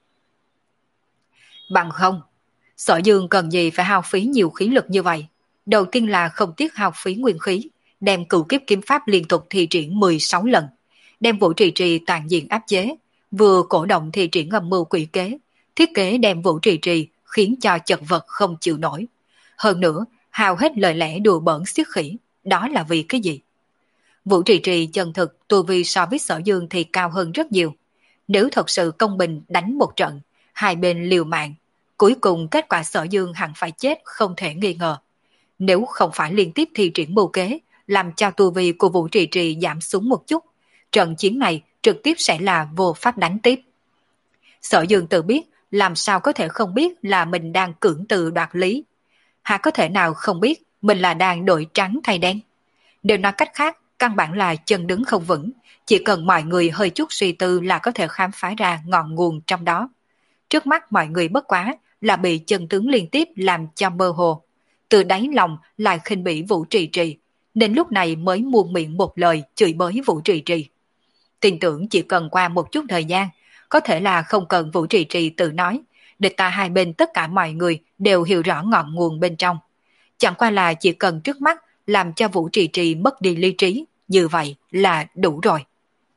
Bằng không, Sở Dương cần gì phải hao phí nhiều khí lực như vậy? Đầu tiên là không tiếc hao phí nguyên khí, đem cửu kiếp kiếm pháp liên tục thi triển mười sáu lần, đem Vũ Trì Trì toàn diện áp chế, vừa cổ động thi triển âm mưu quỷ kế, thiết kế đem Vũ Trì Trì khiến cho chật vật không chịu nổi. Hơn nữa, hao hết lời lẽ đùa bỡn xiết khỉ, đó là vì cái gì? Vũ Trì Trì chân thực tu vi so với Sở Dương thì cao hơn rất nhiều. Nếu thật sự công bình đánh một trận, hai bên liều mạng, cuối cùng kết quả Sở Dương hẳn phải chết không thể nghi ngờ. Nếu không phải liên tiếp thi triển mưu kế, làm cho tu vi của Vũ Trì Trì giảm xuống một chút, trận chiến này trực tiếp sẽ là vô pháp đánh tiếp. Sở Dương tự biết, làm sao có thể không biết là mình đang cưỡng từ đoạt lý. Hà có thể nào không biết mình là đang đổi trắng thay đen. Đều nói cách khác, căn bản là chân đứng không vững, chỉ cần mọi người hơi chút suy tư là có thể khám phá ra ngọn nguồn trong đó. Trước mắt mọi người bất quá là bị chân tướng liên tiếp làm cho mơ hồ. Từ đáy lòng lại khinh bỉ Vũ Trì Trì, nên lúc này mới buông miệng một lời chửi bới Vũ Trì Trì. Tin tưởng chỉ cần qua một chút thời gian, có thể là không cần Vũ Trì Trì tự nói, địch ta hai bên tất cả mọi người đều hiểu rõ ngọn nguồn bên trong. Chẳng qua là chỉ cần trước mắt làm cho Vũ Trì Trì mất đi lý trí, như vậy là đủ rồi.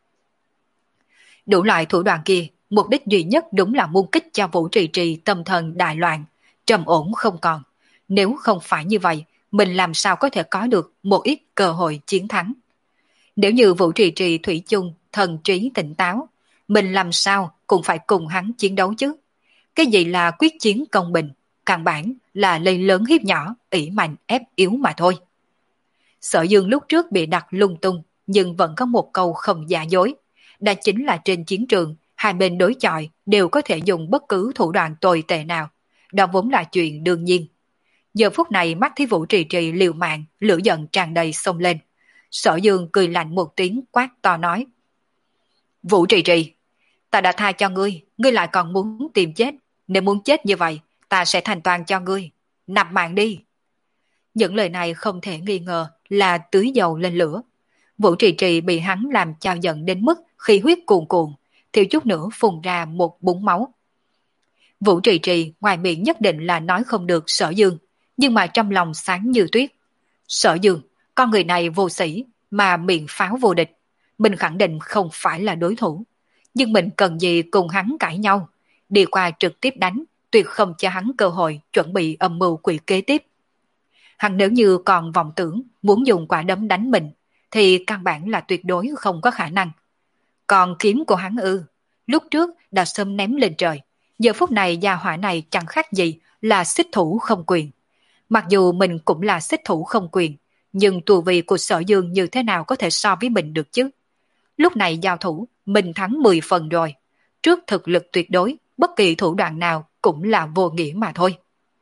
Đủ loại thủ đoạn kia, mục đích duy nhất đúng là mưu kích cho Vũ Trì Trì tâm thần đại loạn, trầm ổn không còn. Nếu không phải như vậy, mình làm sao có thể có được một ít cơ hội chiến thắng. Nếu như Vũ Trì Trì thủy chung, thần trí tỉnh táo, mình làm sao cũng phải cùng hắn chiến đấu chứ. Cái gì là quyết chiến công bình, căn bản là lấy lớn hiếp nhỏ, ỷ mạnh ép yếu mà thôi. Sở Dương lúc trước bị đặt lung tung, nhưng vẫn có một câu không giả dối. Đó chính là trên chiến trường, hai bên đối chọi đều có thể dùng bất cứ thủ đoạn tồi tệ nào. Đó vốn là chuyện đương nhiên. Giờ phút này mắt thấy Vũ Trì Trì liều mạng, lửa giận tràn đầy xông lên. Sở Dương cười lạnh một tiếng quát to nói. Vũ Trì Trì, ta đã tha cho ngươi, ngươi lại còn muốn tìm chết. Nếu muốn chết như vậy, ta sẽ thành toàn cho ngươi. Nạp mạng đi. Những lời này không thể nghi ngờ là tưới dầu lên lửa. Vũ Trì Trì bị hắn làm cho giận đến mức khi huyết cuồn cuộn, thiếu chút nữa phun ra một búng máu. Vũ Trì Trì ngoài miệng nhất định là nói không được Sở Dương, nhưng mà trong lòng sáng như tuyết. Sở Dương, con người này vô sĩ, mà miệng pháo vô địch. Mình khẳng định không phải là đối thủ. Nhưng mình cần gì cùng hắn cãi nhau. Đi qua trực tiếp đánh, tuyệt không cho hắn cơ hội chuẩn bị âm mưu quỷ kế tiếp. Hắn nếu như còn vọng tưởng muốn dùng quả đấm đánh mình, thì căn bản là tuyệt đối không có khả năng. Còn kiếm của hắn ư, lúc trước đã sớm ném lên trời. Giờ phút này gia hỏa này chẳng khác gì là xích thủ không quyền. Mặc dù mình cũng là xích thủ không quyền, nhưng tu vi của Sở Dương như thế nào có thể so với mình được chứ? Lúc này giao thủ, mình thắng mười phần rồi. Trước thực lực tuyệt đối, bất kỳ thủ đoạn nào cũng là vô nghĩa mà thôi.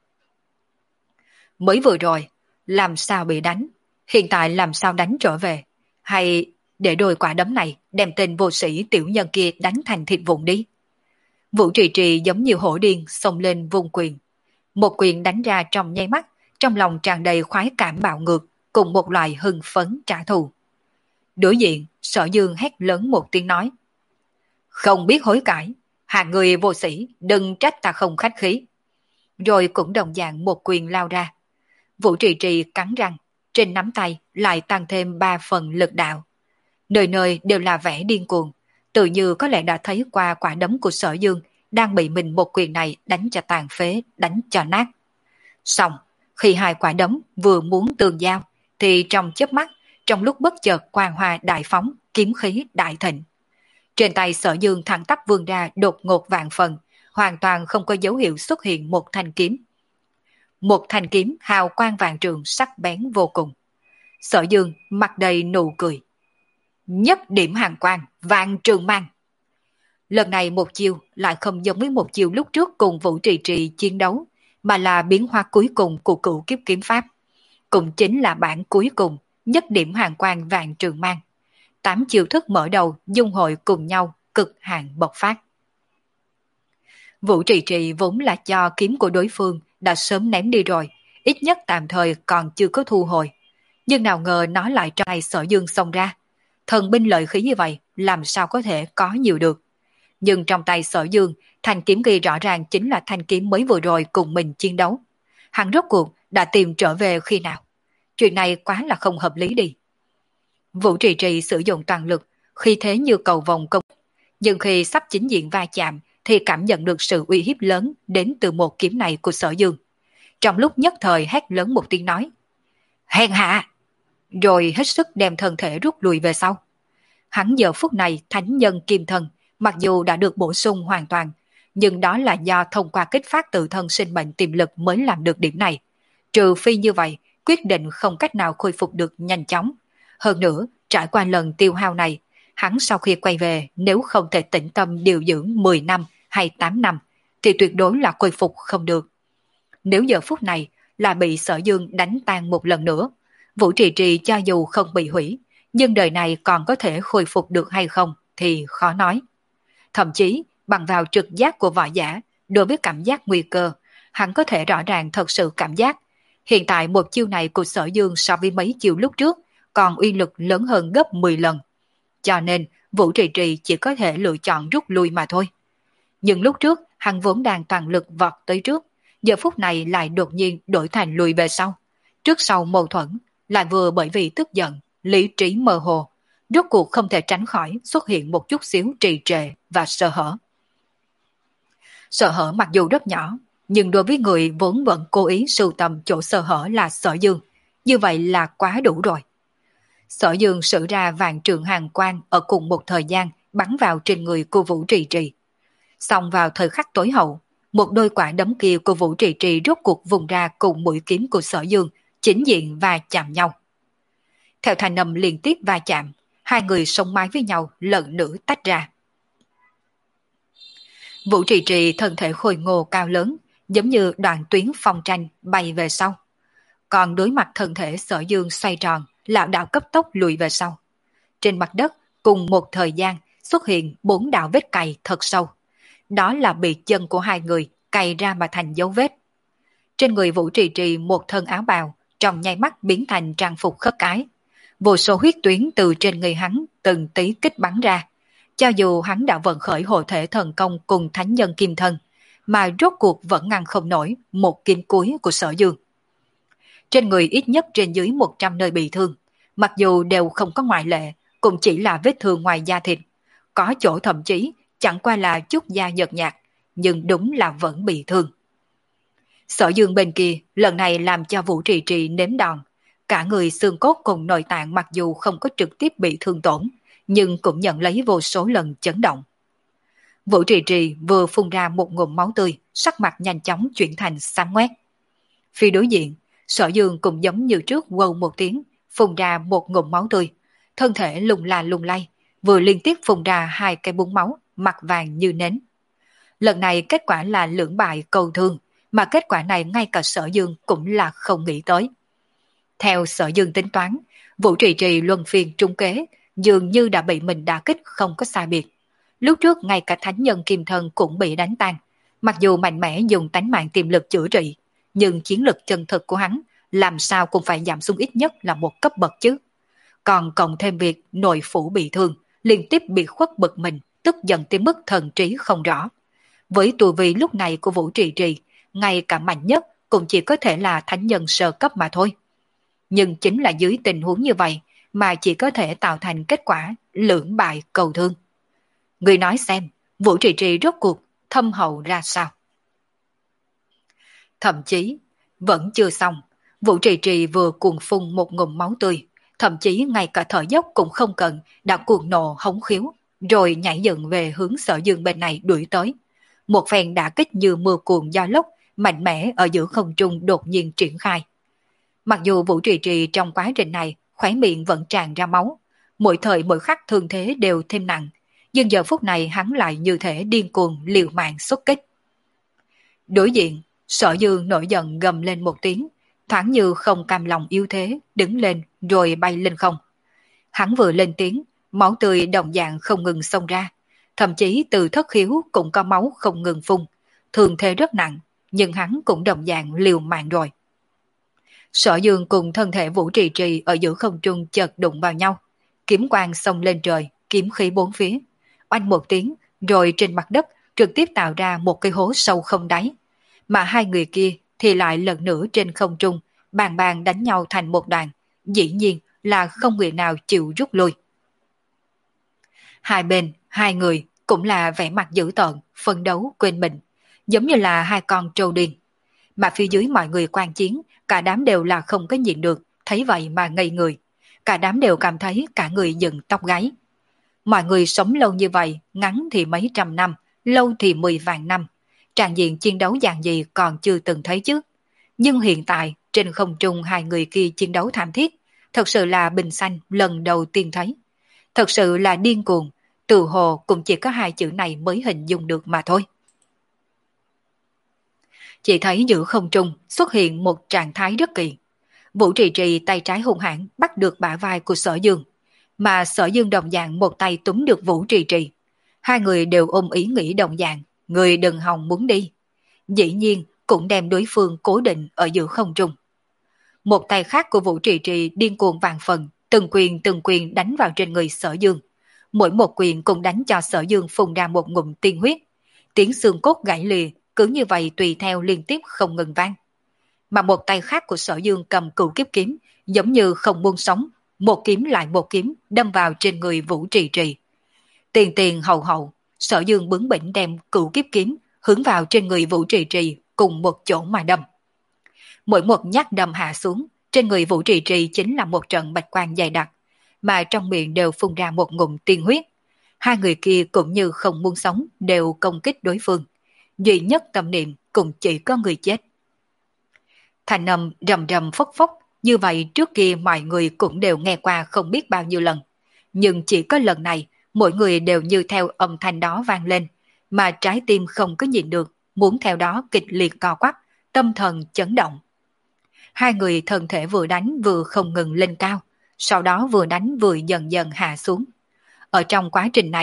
Mới vừa rồi, làm sao bị đánh? Hiện tại làm sao đánh trở về? Hay để đôi quả đấm này đem tên vô sĩ tiểu nhân kia đánh thành thịt vụn đi? Vũ Trì Trì giống như hổ điên xông lên vung quyền. Một quyền đánh ra trong nháy mắt, trong lòng tràn đầy khoái cảm bạo ngược, cùng một loại hưng phấn trả thù. Đối diện, Sở Dương hét lớn một tiếng nói. Không biết hối cải, hạng người vô sĩ, đừng trách ta không khách khí. Rồi cũng đồng dạng một quyền lao ra. Vũ Trì Trì cắn răng, trên nắm tay lại tăng thêm ba phần lực đạo. Nơi nơi đều là vẻ điên cuồng, tự như có lẽ đã thấy qua quả đấm của Sở Dương đang bị mình một quyền này đánh cho tàn phế, đánh cho nát. Xong, khi hai quả đấm vừa muốn tương giao, thì trong chớp mắt, trong lúc bất chợt quang hoa đại phóng, kiếm khí đại thịnh. Trên tay Sở Dương thẳng tắp vươn ra đột ngột vạn phần, hoàn toàn không có dấu hiệu xuất hiện một thanh kiếm. Một thanh kiếm hào quang vạn trường sắc bén vô cùng. Sở Dương mặt đầy nụ cười. Nhất điểm hàng quang, vạn trường mang. Lần này một chiêu lại không giống với một chiêu lúc trước cùng Vũ Trì Trì chiến đấu, mà là biến hóa cuối cùng của cựu kiếp kiếm pháp. Cũng chính là bản cuối cùng, nhất điểm hàng quang vạn trường mang. Tám chiêu thức mở đầu dung hội cùng nhau, cực hạn bộc phát. Vũ Trì Trì vốn là cho kiếm của đối phương đã sớm ném đi rồi, ít nhất tạm thời còn chưa có thu hồi. Nhưng nào ngờ nó lại trong tay Sở Dương xông ra. Thần binh lợi khí như vậy làm sao có thể có nhiều được. Nhưng trong tay Sở Dương, thanh kiếm kia rõ ràng chính là thanh kiếm mới vừa rồi cùng mình chiến đấu. Hắn rốt cuộc đã tìm trở về khi nào? Chuyện này quá là không hợp lý đi. Vũ Trì Trì sử dụng toàn lực, khi thế như cầu vòng công. Nhưng khi sắp chính diện va chạm, thì cảm nhận được sự uy hiếp lớn đến từ một kiếm này của Sở Dương. Trong lúc nhất thời hét lớn một tiếng nói. Hèn hạ! Rồi hết sức đem thân thể rút lùi về sau. Hắn giờ phút này thánh nhân kim thân, mặc dù đã được bổ sung hoàn toàn, nhưng đó là do thông qua kích phát tự thân sinh mệnh tiềm lực mới làm được điểm này. Trừ phi như vậy, quyết định không cách nào khôi phục được nhanh chóng. Hơn nữa, trải qua lần tiêu hao này, hắn sau khi quay về nếu không thể tĩnh tâm điều dưỡng mười năm hay tám năm, thì tuyệt đối là khôi phục không được. Nếu giờ phút này là bị Sở Dương đánh tan một lần nữa, Vũ Trì Trì cho dù không bị hủy, nhưng đời này còn có thể khôi phục được hay không thì khó nói. Thậm chí, bằng vào trực giác của võ giả, đối với cảm giác nguy cơ, hắn có thể rõ ràng thật sự cảm giác. Hiện tại một chiêu này của Sở Dương so với mấy chiêu lúc trước còn uy lực lớn hơn gấp mười lần. Cho nên, Vũ Trì Trì chỉ có thể lựa chọn rút lui mà thôi. Nhưng lúc trước, hắn vốn đang toàn lực vọt tới trước, giờ phút này lại đột nhiên đổi thành lùi về sau. Trước sau mâu thuẫn, lại vừa bởi vì tức giận, lý trí mơ hồ, rốt cuộc không thể tránh khỏi xuất hiện một chút xíu trì trệ và sơ hở. Sơ hở mặc dù rất nhỏ, nhưng đối với người vốn vẫn cố ý sưu tầm chỗ sơ hở là Sở Dương, như vậy là quá đủ rồi. Sở Dương sử ra vạn trường hàng quang ở cùng một thời gian bắn vào trên người của Vũ Trì Trì. Xong vào thời khắc tối hậu, một đôi quả đấm kia của Vũ Trì Trì rốt cuộc vùng ra cùng mũi kiếm của Sở Dương, chính diện và chạm nhau. Theo thanh âm liên tiếp va chạm, hai người sống mái với nhau lần nữa tách ra. Vũ Trì Trì thân thể khôi ngô cao lớn, giống như đoạn tuyến phong tranh bay về sau. Còn đối mặt thân thể Sở Dương xoay tròn, lão đạo cấp tốc lùi về sau. Trên mặt đất, cùng một thời gian, xuất hiện bốn đạo vết cày thật sâu. Đó là bị chân của hai người cày ra mà thành dấu vết. Trên người Vũ Trì Trì một thân áo bào, trong nháy mắt biến thành trang phục khất cái. Vô số huyết tuyến từ trên người hắn từng tí kích bắn ra. Cho dù hắn đã vận khởi hộ thể thần công cùng thánh nhân kim thân, mà rốt cuộc vẫn ngăn không nổi một kiếm cuối của Sở Dương. Trên người ít nhất trên dưới một trăm nơi bị thương, mặc dù đều không có ngoại lệ, cũng chỉ là vết thương ngoài da thịt. Có chỗ thậm chí chẳng qua là chút da nhợt nhạt, nhưng đúng là vẫn bị thương. Sở Dương bên kia lần này làm cho Vũ Trì Trì nếm đòn. Cả người xương cốt cùng nội tạng mặc dù không có trực tiếp bị thương tổn, nhưng cũng nhận lấy vô số lần chấn động. Vũ Trì Trì vừa phun ra một ngụm máu tươi, sắc mặt nhanh chóng chuyển thành xám ngoét. Phía đối diện, Sở Dương cũng giống như trước quâu một tiếng, phun ra một ngụm máu tươi, thân thể lung la lung lay, vừa liên tiếp phun ra hai cái búng máu, mặt vàng như nến. Lần này kết quả là lưỡng bại cầu thương, mà kết quả này ngay cả Sở Dương cũng là không nghĩ tới. Theo Sở Dương tính toán, Vũ Trì Trì luân phiên trung kế, dường như đã bị mình đả kích không có xa biệt. Lúc trước ngay cả thánh nhân kim thân cũng bị đánh tan, mặc dù mạnh mẽ dùng tánh mạng tiềm lực chữa trị, nhưng chiến lực chân thực của hắn làm sao cũng phải giảm xuống ít nhất là một cấp bậc chứ. Còn cộng thêm việc nội phủ bị thương, liên tiếp bị khuất bực mình, tức giận tới mức thần trí không rõ. Với tu vi lúc này của Vũ Trì Trì, ngay cả mạnh nhất cũng chỉ có thể là thánh nhân sơ cấp mà thôi. Nhưng chính là dưới tình huống như vậy mà chỉ có thể tạo thành kết quả lưỡng bại cầu thương. Người nói xem, Vũ Trì Trì rốt cuộc thâm hậu ra sao? Thậm chí, vẫn chưa xong, Vũ Trì Trì vừa cuồng phun một ngụm máu tươi, thậm chí ngay cả thở dốc cũng không cần, đã cuồng nộ hống khiếu, rồi nhảy dựng về hướng Sở Dương bên này đuổi tới. Một phen đả kích như mưa cuồng gió lốc, mạnh mẽ ở giữa không trung đột nhiên triển khai. Mặc dù Vũ Trì Trì trong quá trình này khóe miệng vẫn tràn ra máu, mỗi thời mỗi khắc thương thế đều thêm nặng, nhưng giờ phút này hắn lại như thể điên cuồng liều mạng xuất kích. Đối diện, Sở Dương nổi giận gầm lên một tiếng, thoáng như không cam lòng yếu thế, đứng lên rồi bay lên không. Hắn vừa lên tiếng, máu tươi đồng dạng không ngừng xông ra, thậm chí từ thất khiếu cũng có máu không ngừng phun, thường thế rất nặng, nhưng hắn cũng đồng dạng liều mạng rồi. Sở Dương cùng thân thể Vũ Trì Trì ở giữa không trung chợt đụng vào nhau, kiếm quang xông lên trời, kiếm khí bốn phía, oanh một tiếng, rồi trên mặt đất trực tiếp tạo ra một cái hố sâu không đáy, mà hai người kia thì lại lần nữa trên không trung, bàn bàn đánh nhau thành một đoàn, dĩ nhiên là không người nào chịu rút lui. Hai bên, hai người cũng là vẻ mặt dữ tợn, phân đấu quên mình, giống như là hai con trâu điên. Mà phía dưới mọi người quan chiến, cả đám đều là không có nhịn được, thấy vậy mà ngây người. Cả đám đều cảm thấy cả người dựng tóc gáy. Mọi người sống lâu như vậy, ngắn thì mấy trăm năm, lâu thì mười vạn năm. Tràn diện chiến đấu dạng gì còn chưa từng thấy chứ. Nhưng hiện tại, trên không trung hai người kia chiến đấu thảm thiết, thật sự là bình xanh lần đầu tiên thấy. Thật sự là điên cuồng, từ hồ cũng chỉ có hai chữ này mới hình dung được mà thôi. Chỉ thấy giữa không trung xuất hiện một trạng thái rất kỳ. Vũ Trì Trì tay trái hung hãn bắt được bả vai của Sở Dương, mà Sở Dương đồng dạng một tay túm được Vũ Trì Trì. Hai người đều ôm ý nghĩ đồng dạng, người đừng hòng muốn đi. Dĩ nhiên cũng đem đối phương cố định ở giữa không trung. Một tay khác của Vũ Trì Trì điên cuồng vạn phần, từng quyền từng quyền đánh vào trên người Sở Dương. Mỗi một quyền cũng đánh cho Sở Dương phun ra một ngụm tiên huyết. Tiếng xương cốt gãy lìa, cứ như vậy tùy theo liên tiếp không ngừng vang. Mà một tay khác của Sở Dương cầm cửu kiếp kiếm, giống như không buông sống, một kiếm lại một kiếm đâm vào trên người Vũ Trì Trì. Tiền tiền hậu hậu, Sở Dương bướng bỉnh đem cửu kiếp kiếm hướng vào trên người Vũ Trì Trì cùng một chỗ mà đâm. Mỗi một nhát đâm hạ xuống, trên người Vũ Trì Trì chính là một trận bạch quang dày đặc, mà trong miệng đều phun ra một ngụm tiên huyết. Hai người kia cũng như không muốn sống đều công kích đối phương. Duy nhất tâm niệm cũng chỉ có người chết. Thành âm rầm rầm phốc phốc, như vậy trước kia mọi người cũng đều nghe qua không biết bao nhiêu lần. Nhưng chỉ có lần này, mỗi người đều như theo âm thanh đó vang lên, mà trái tim không có nhịn được, muốn theo đó kịch liệt co quắp, tâm thần chấn động. Hai người thân thể vừa đánh vừa không ngừng lên cao, sau đó vừa đánh vừa dần dần hạ xuống. Ở trong quá trình này,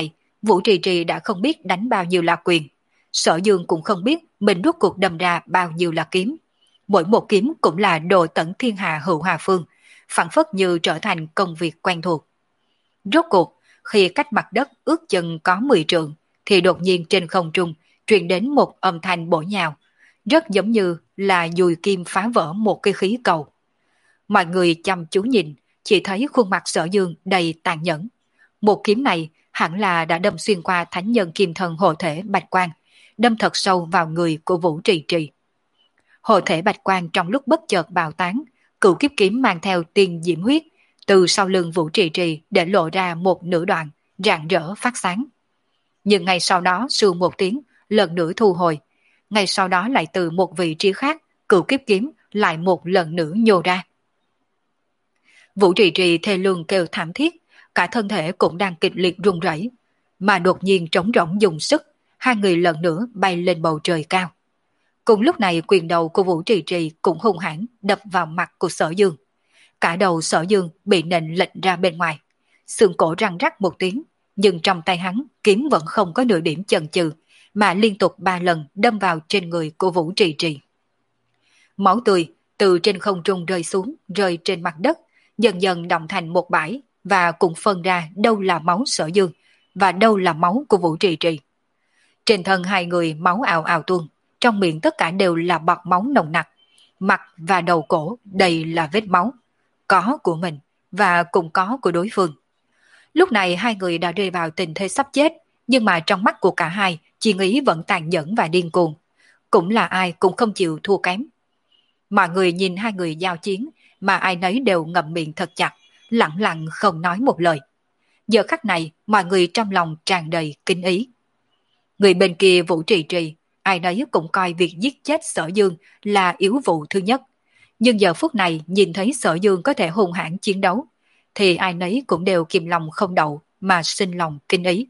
Vũ Trì Trì đã không biết đánh bao nhiêu là quyền. Sở Dương cũng không biết mình rốt cuộc đâm ra bao nhiêu là kiếm. Mỗi một kiếm cũng là đồ tận thiên hạ hữu hà phương, phảng phất như trở thành công việc quen thuộc. Rốt cuộc, khi cách mặt đất ước chừng có mười trượng, thì đột nhiên trên không trung truyền đến một âm thanh bổ nhào, rất giống như là dùi kim phá vỡ một cái khí cầu. Mọi người chăm chú nhìn, chỉ thấy khuôn mặt Sở Dương đầy tàn nhẫn. Một kiếm này hẳn là đã đâm xuyên qua thánh nhân kim thân hộ thể bạch quang, đâm thật sâu vào người của Vũ Trì Trì. Hộ thể bạch quang trong lúc bất chợt bào tán, cửu kiếp kiếm mang theo tiên diễm huyết, từ sau lưng Vũ Trì Trì để lộ ra một nửa đoạn, rạng rỡ phát sáng. Nhưng ngay sau đó sưu một tiếng, lần nữa thu hồi. Ngay sau đó lại từ một vị trí khác, cửu kiếp kiếm lại một lần nữa nhô ra. Vũ Trì Trì thê lương kêu thảm thiết, cả thân thể cũng đang kịch liệt run rẩy, mà đột nhiên trống rỗng dùng sức, hai người lần nữa bay lên bầu trời cao. Cùng lúc này quyền đầu của Vũ Trì Trì cũng hung hãn đập vào mặt của Sở Dương. Cả đầu Sở Dương bị nện lệch ra bên ngoài, xương cổ răng rắc một tiếng, nhưng trong tay hắn kiếm vẫn không có nửa điểm chần chừ, mà liên tục ba lần đâm vào trên người của Vũ Trì Trì. Máu tươi từ trên không trung rơi xuống, rơi trên mặt đất, dần dần đọng thành một bãi và cũng phân ra đâu là máu Sở Dương và đâu là máu của Vũ Trì Trì. Trên thân hai người máu ào ào tuôn, trong miệng tất cả đều là bọt máu nồng nặc, mặt và đầu cổ đầy là vết máu, có của mình và cũng có của đối phương. Lúc này hai người đã rơi vào tình thế sắp chết, nhưng mà trong mắt của cả hai, chi ý vẫn tàn nhẫn và điên cuồng, cũng là ai cũng không chịu thua kém. Mọi người nhìn hai người giao chiến, mà ai nấy đều ngậm miệng thật chặt, lặng lặng không nói một lời. Giờ khắc này, mọi người trong lòng tràn đầy kinh ý. Người bên kia Vũ Trì Trì, ai nấy cũng coi việc giết chết Sở Dương là yếu vụ thứ nhất. Nhưng giờ phút này nhìn thấy Sở Dương có thể hung hãn chiến đấu, thì ai nấy cũng đều kìm lòng không đậu mà sinh lòng kinh ý.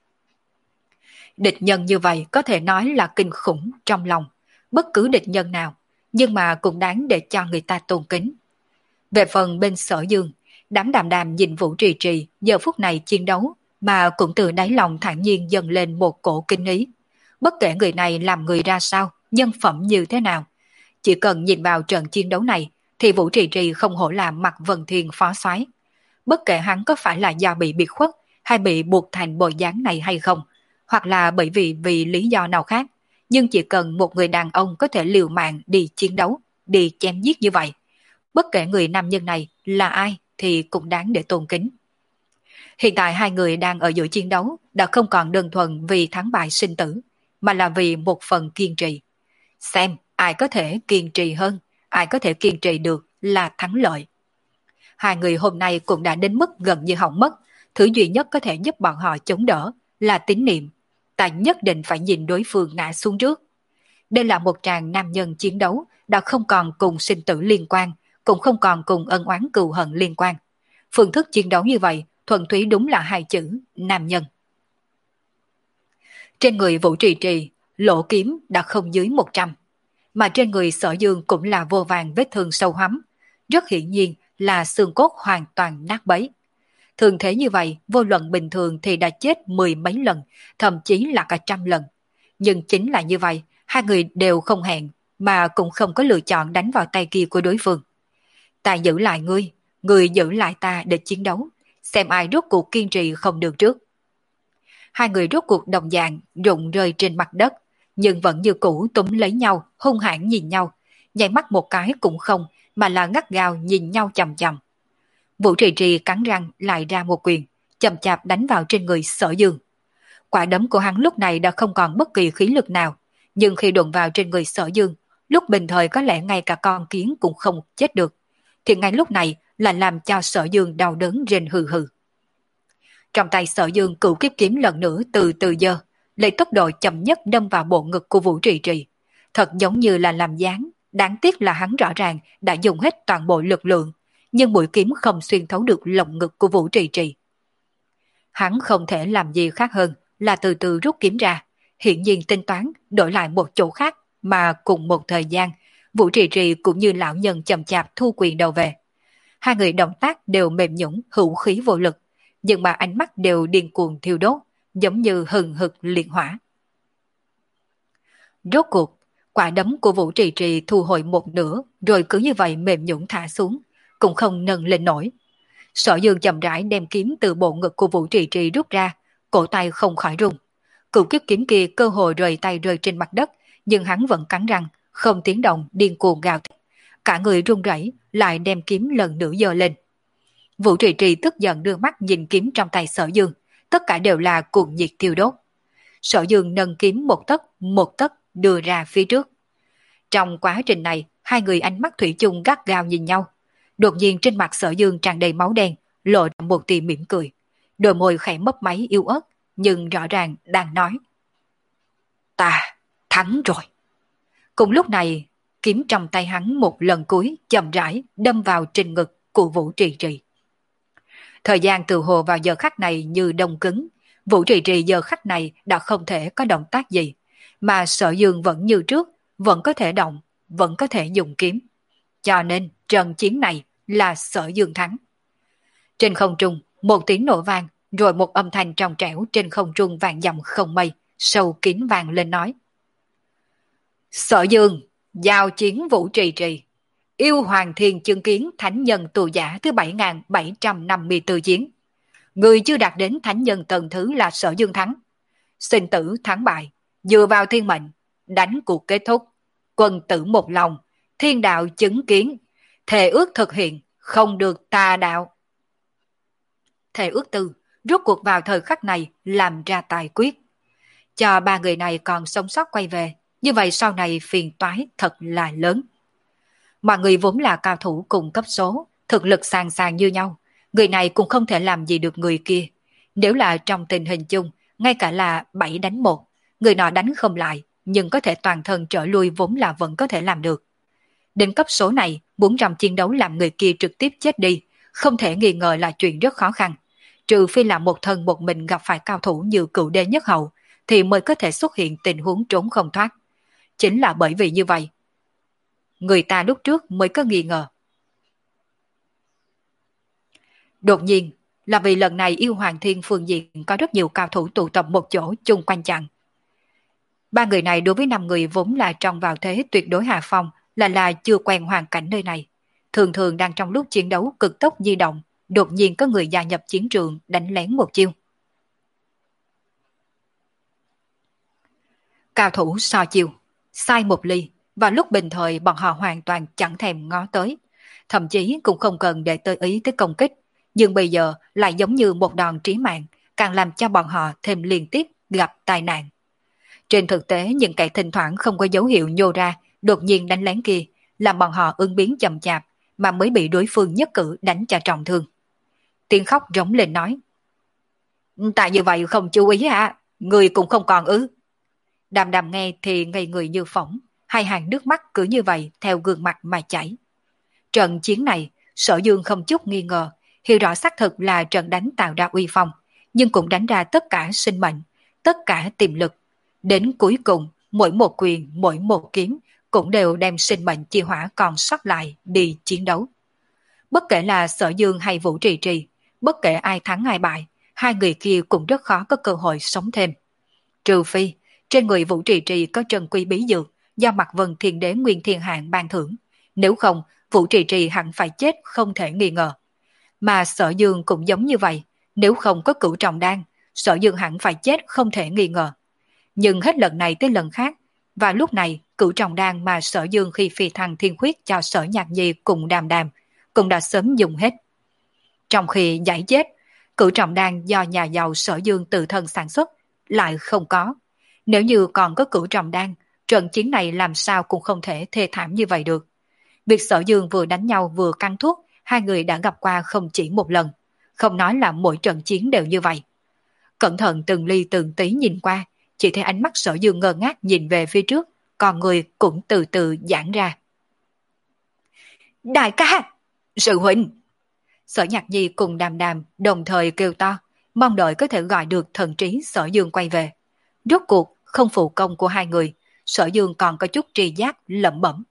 Địch nhân như vậy có thể nói là kinh khủng trong lòng, bất cứ địch nhân nào, nhưng mà cũng đáng để cho người ta tôn kính. Về phần bên Sở Dương, đám đàm đàm nhìn Vũ Trì Trì giờ phút này chiến đấu, mà cũng từ đáy lòng thản nhiên dâng lên một cổ kinh ý. Bất kể người này làm người ra sao, nhân phẩm như thế nào, chỉ cần nhìn vào trận chiến đấu này, thì Vũ Trì Trì không hổ làm Mạc Vân Thiên phó soái. Bất kể hắn có phải là do bị biệt khuất, hay bị buộc thành bộ dáng này hay không, hoặc là bởi vì vì lý do nào khác, nhưng chỉ cần một người đàn ông có thể liều mạng đi chiến đấu, đi chém giết như vậy, bất kể người nam nhân này là ai thì cũng đáng để tôn kính. Hiện tại hai người đang ở giữa chiến đấu đã không còn đơn thuần vì thắng bại sinh tử, mà là vì một phần kiên trì. Xem ai có thể kiên trì hơn, ai có thể kiên trì được là thắng lợi. Hai người hôm nay cũng đã đến mức gần như hỏng mất, thứ duy nhất có thể giúp bọn họ chống đỡ là tín niệm. Ta nhất định phải nhìn đối phương ngã xuống trước. Đây là một tràng nam nhân chiến đấu đã không còn cùng sinh tử liên quan, cũng không còn cùng ân oán cừu hận liên quan. Phương thức chiến đấu như vậy thuần túy đúng là hai chữ nam nhân. Trên người Vũ Trì Trì, lỗ kiếm đã không dưới một trăm, mà trên người Sở Dương cũng là vô vàn vết thương sâu hắm, rất hiển nhiên là xương cốt hoàn toàn nát bấy. Thường thế như vậy, vô luận bình thường thì đã chết mười mấy lần, thậm chí là cả trăm lần. Nhưng chính là như vậy, hai người đều không hẹn, mà cũng không có lựa chọn đánh vào tay kia của đối phương. Ta giữ lại ngươi, ngươi giữ lại ta để chiến đấu, xem ai rốt cuộc kiên trì không được trước. Hai người rốt cuộc đồng dạng rụng rơi trên mặt đất, nhưng vẫn như cũ túm lấy nhau, hung hãn nhìn nhau, nháy mắt một cái cũng không, mà là ngắt gao nhìn nhau chằm chằm. Vũ Trì Trì cắn răng lại ra một quyền, chậm chạp đánh vào trên người Sở Dương. Quả đấm của hắn lúc này đã không còn bất kỳ khí lực nào, nhưng khi đụng vào trên người Sở Dương, lúc bình thời có lẽ ngay cả con kiến cũng không chết được, thì ngay lúc này là làm cho Sở Dương đau đớn rên hừ hừ. Trong tay Sở Dương cửu kiếp kiếm lần nữa từ từ giơ, lấy tốc độ chậm nhất đâm vào bộ ngực của Vũ Trì Trì, thật giống như là làm dáng. Đáng tiếc là hắn rõ ràng đã dùng hết toàn bộ lực lượng, nhưng mũi kiếm không xuyên thấu được lồng ngực của Vũ Trì Trì. Hắn không thể làm gì khác hơn là từ từ rút kiếm ra, hiện nhiên tính toán đổi lại một chỗ khác, mà cùng một thời gian, Vũ Trì Trì cũng như lão nhân chậm chạp thu quyền đầu về. Hai người động tác đều mềm nhũn, hữu khí vô lực, nhưng mà ánh mắt đều điên cuồng thiêu đốt, giống như hừng hực liệt hỏa. Rốt cuộc, quả đấm của Vũ Trì Trì thu hồi một nửa rồi cứ như vậy mềm nhũn thả xuống, cũng không nâng lên nổi. Sở Dương chậm rãi đem kiếm từ bộ ngực của Vũ Trì Trì rút ra, cổ tay không khỏi rung. Cửu kiếp kiếm kia cơ hội rời tay rơi trên mặt đất, nhưng hắn vẫn cắn răng, không tiếng động điên cuồng gào thét. Cả người run rẩy, lại đem kiếm lần nữa giơ lên. Vũ Trì Trì tức giận đưa mắt nhìn kiếm trong tay Sở Dương, tất cả đều là cuồng nhiệt thiêu đốt. Sở Dương nâng kiếm một tấc một tấc đưa ra phía trước. Trong quá trình này, hai người ánh mắt thủy chung gắt gao nhìn nhau. Đột nhiên trên mặt Sở Dương tràn đầy máu đen, lộ ra một tia mỉm cười. Đôi môi khẽ mấp máy yếu ớt, nhưng rõ ràng đang nói: "Ta thắng rồi." Cùng lúc này, kiếm trong tay hắn một lần cuối chậm rãi đâm vào trên ngực của Vũ Trì Trì. Thời gian từ hồ vào giờ khắc này như đông cứng, Vũ Trì Trì giờ khắc này đã không thể có động tác gì, mà Sở Dương vẫn như trước, vẫn có thể động, vẫn có thể dùng kiếm. Cho nên trận chiến này là Sở Dương thắng. Trên không trung, một tiếng nổ vang, rồi một âm thanh trong trẻo trên không trung vạn dặm không mây, sâu kín vang lên nói: "Sở Dương, giao chiến Vũ Trì Trì. Yêu Hoàng Thiên chứng kiến thánh nhân tù giả thứ bảy nghìn bảy trăm năm mươi tư chiến. Người chưa đạt đến thánh nhân tầng thứ là Sở Dương thắng. Sinh tử thắng bại, dựa vào thiên mệnh, đánh cuộc kết thúc. Quân tử một lòng, thiên đạo chứng kiến. Thề ước thực hiện, không được tà đạo." Thề ước tư, rốt cuộc vào thời khắc này làm ra tài quyết. Cho ba người này còn sống sót quay về, như vậy sau này phiền toái thật là lớn. Mọi người vốn là cao thủ cùng cấp số, thực lực sàng sàng như nhau, người này cũng không thể làm gì được người kia. Nếu là trong tình hình chung, ngay cả là bảy đánh một, người nọ đánh không lại, nhưng có thể toàn thân trở lui vốn là vẫn có thể làm được. Đến cấp số này, muốn trong chiến đấu làm người kia trực tiếp chết đi, không thể nghi ngờ là chuyện rất khó khăn. Trừ phi là một thân một mình gặp phải cao thủ như Cựu Đế Nhất Hậu, thì mới có thể xuất hiện tình huống trốn không thoát. Chính là bởi vì như vậy, người ta lúc trước mới có nghi ngờ. Đột nhiên, là vì lần này Yêu Hoàng Thiên phương diện có rất nhiều cao thủ tụ tập một chỗ chung quanh chặn. Ba người này đối với năm người vốn là trong vào thế tuyệt đối hạ phong, là là chưa quen hoàn cảnh nơi này. Thường thường đang trong lúc chiến đấu cực tốc di động, đột nhiên có người gia nhập chiến trường đánh lén một chiêu. Cao thủ so chiêu, sai một ly, và lúc bình thời bọn họ hoàn toàn chẳng thèm ngó tới, thậm chí cũng không cần để tới ý tới công kích, nhưng bây giờ lại giống như một đòn trí mạng, càng làm cho bọn họ thêm liên tiếp gặp tai nạn. Trên thực tế, những kẻ thỉnh thoảng không có dấu hiệu nhô ra, đột nhiên đánh lén kia, làm bọn họ ứng biến chậm chạp, mà mới bị đối phương nhất cử đánh cho trọng thương. Tiếng khóc rống lên nói: "Tại như vậy không chú ý hả? Người cũng không còn ư?" Đàm đàm nghe thì ngây người như phỏng, hai hàng nước mắt cứ như vậy theo gương mặt mà chảy. Trận chiến này, Sở Dương không chút nghi ngờ, hiểu rõ xác thực là trận đánh tạo ra uy phong, nhưng cũng đánh ra tất cả sinh mệnh, tất cả tiềm lực. Đến cuối cùng, mỗi một quyền, mỗi một kiếm cũng đều đem sinh mệnh chi hỏa còn sót lại đi chiến đấu. Bất kể là Sở Dương hay Vũ Trì Trì, bất kể ai thắng ai bại, hai người kia cũng rất khó có cơ hội sống thêm. Trừ phi, trên người Vũ Trì Trì có trần quy bí dược do Mạc Vân Thiên Đế Nguyên Thiên Hạng ban thưởng, nếu không Vũ Trì Trì hẳn phải chết không thể nghi ngờ. Mà Sở Dương cũng giống như vậy, nếu không có Cửu Trọng Đan, Sở Dương hẳn phải chết không thể nghi ngờ. Nhưng hết lần này tới lần khác, và lúc này Cửu Trọng Đan mà Sở Dương khi phi thăng thiên khuyết cho Sở Nhạc Nhi cùng Đàm Đàm cũng đã sớm dùng hết. Trong khi giải chết, Cửu Trọng Đan do nhà giàu Sở Dương tự thân sản xuất lại không có. Nếu như còn có Cửu Trọng Đan, trận chiến này làm sao cũng không thể thê thảm như vậy được. Việc Sở Dương vừa đánh nhau vừa căng thuốc, hai người đã gặp qua không chỉ một lần, không nói là mỗi trận chiến đều như vậy. Cẩn thận từng ly từng tí nhìn qua, chỉ thấy ánh mắt Sở Dương ngơ ngác nhìn về phía trước, còn người cũng từ từ giãn ra. "Đại ca! Sư huynh!" Sở Nhạc Nhi cùng Đàm Đàm đồng thời kêu to, mong đợi có thể gọi được thần trí Sở Dương quay về. Rốt cuộc không phụ công của hai người, Sở Dương còn có chút tri giác lẩm bẩm: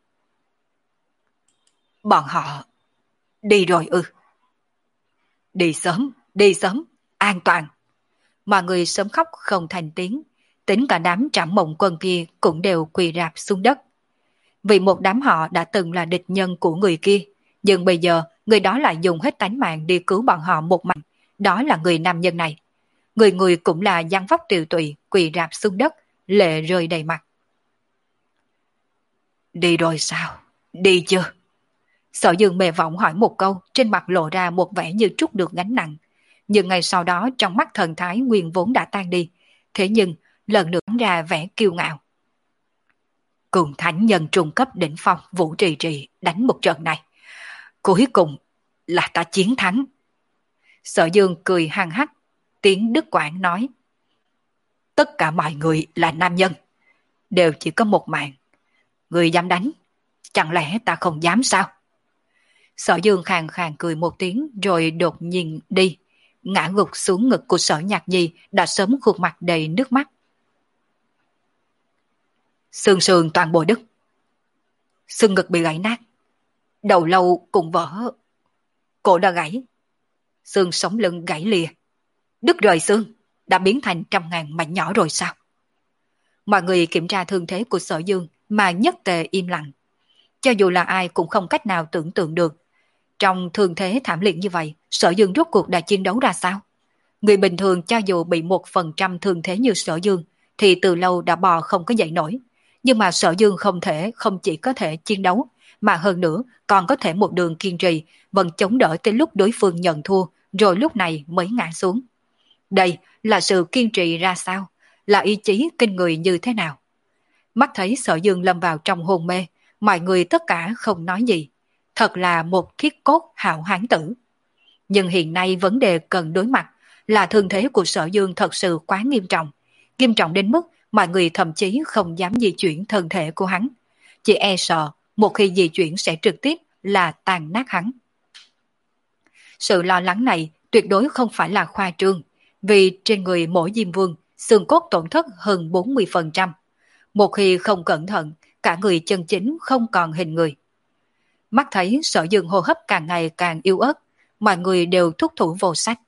"Bọn họ đi rồi ư?" "Đi sớm, đi sớm, an toàn." Mọi người sớm khóc không thành tiếng, tính cả đám Trảm Mộng Quân kia cũng đều quỳ rạp xuống đất. Vì một đám họ đã từng là địch nhân của người kia, nhưng bây giờ người đó lại dùng hết tánh mạng đi cứu bọn họ một mình, đó là người nam nhân này. Người người cũng là dáng vóc tiều tụy, quỳ rạp xuống đất, lệ rơi đầy mặt. Đi rồi sao? Đi chưa? Sở Dương mê vọng hỏi một câu, trên mặt lộ ra một vẻ như trút được gánh nặng. Nhưng ngay sau đó trong mắt thần thái nguyên vốn đã tan đi. Thế nhưng lần nữa ra vẻ kiêu ngạo. Cùng thánh nhân trung cấp đỉnh phong Vũ Trì Trì đánh một trận này. Cuối cùng là ta chiến thắng. Sở Dương cười hăng hắc, tiếng Đức Quảng nói. Tất cả mọi người là nam nhân, đều chỉ có một mạng. Người dám đánh, chẳng lẽ ta không dám sao? Sở Dương khàn khàn cười một tiếng rồi đột nhiên đi, ngã gục xuống ngực của Sở Nhạc Nhi đã sớm khuôn mặt đầy nước mắt. Xương sườn toàn bộ đứt, xương ngực bị gãy nát, đầu lâu cũng vỡ, cổ đã gãy, xương sống lưng gãy lìa, đứt rời xương đã biến thành trăm ngàn mảnh nhỏ rồi sao? Mọi người kiểm tra thương thế của Sở Dương mà nhất tề im lặng. Cho dù là ai cũng không cách nào tưởng tượng được. Trong thương thế thảm liệt như vậy, Sở Dương rốt cuộc đã chiến đấu ra sao? Người bình thường cho dù bị một phần trăm thương thế như Sở Dương thì từ lâu đã bò không có dậy nổi. Nhưng mà Sở Dương không thể, không chỉ có thể chiến đấu, mà hơn nữa còn có thể một đường kiên trì, vẫn chống đỡ tới lúc đối phương nhận thua, rồi lúc này mới ngã xuống. Đây là sự kiên trì ra sao? Là ý chí kinh người như thế nào? Mắt thấy Sở Dương lâm vào trong hôn mê, mọi người tất cả không nói gì. Thật là một thiết cốt hảo hán tử. Nhưng hiện nay vấn đề cần đối mặt là thương thế của Sở Dương thật sự quá nghiêm trọng. Nghiêm trọng đến mức mọi người thậm chí không dám di chuyển thân thể của hắn. Chỉ e sợ một khi di chuyển sẽ trực tiếp là tàn nát hắn. Sự lo lắng này tuyệt đối không phải là khoa trương, vì trên người mỗi Diêm Vương xương cốt tổn thất hơn bốn mươi phần trăm. Một khi không cẩn thận, cả người chân chính không còn hình người. Mắt thấy Sở Dương hô hấp càng ngày càng yếu ớt, mọi người đều thúc thủ vô sách.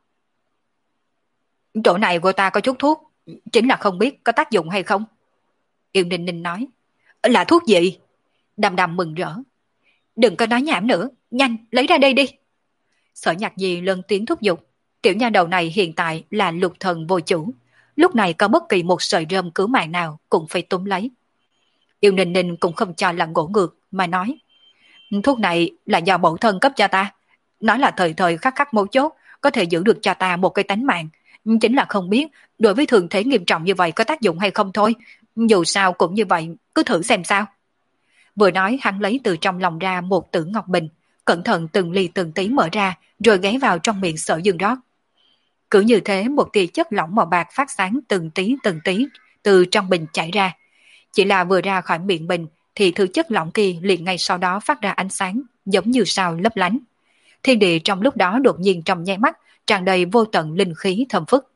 Chỗ này của ta có chút thuốc, chính là không biết có tác dụng hay không. Yêu Ninh Ninh nói. Là thuốc gì? Đầm Đầm mừng rỡ. Đừng có nói nhảm nữa, nhanh lấy ra đây đi. Sở Nhạc Nhi lớn tiếng thúc giục. Tiểu nha đầu này hiện tại là lục thần vô chủ, lúc này có bất kỳ một sợi rơm cứu mạng nào cũng phải túm lấy. Yêu Ninh Ninh cũng không cho là ngỗ ngược mà nói. Thuốc này là do mẫu thân cấp cho ta, nói là thời thời khắc khắc mấu chốt có thể giữ được cho ta một cái tánh mạng, chính là không biết đối với thường thế nghiêm trọng như vậy có tác dụng hay không thôi. Dù sao cũng như vậy, cứ thử xem sao. Vừa nói hắn lấy từ trong lòng ra một tử ngọc bình, cẩn thận từng ly từng tí mở ra rồi ghé vào trong miệng Sở Dương rót. Cứ như thế một tia chất lỏng màu bạc phát sáng từng tí từng tí từ trong bình chảy ra. Chỉ là vừa ra khỏi miệng bình thì thứ chất lỏng kia liền ngay sau đó phát ra ánh sáng giống như sao lấp lánh. Thiên địa trong lúc đó đột nhiên trong nháy mắt tràn đầy vô tận linh khí thơm phức.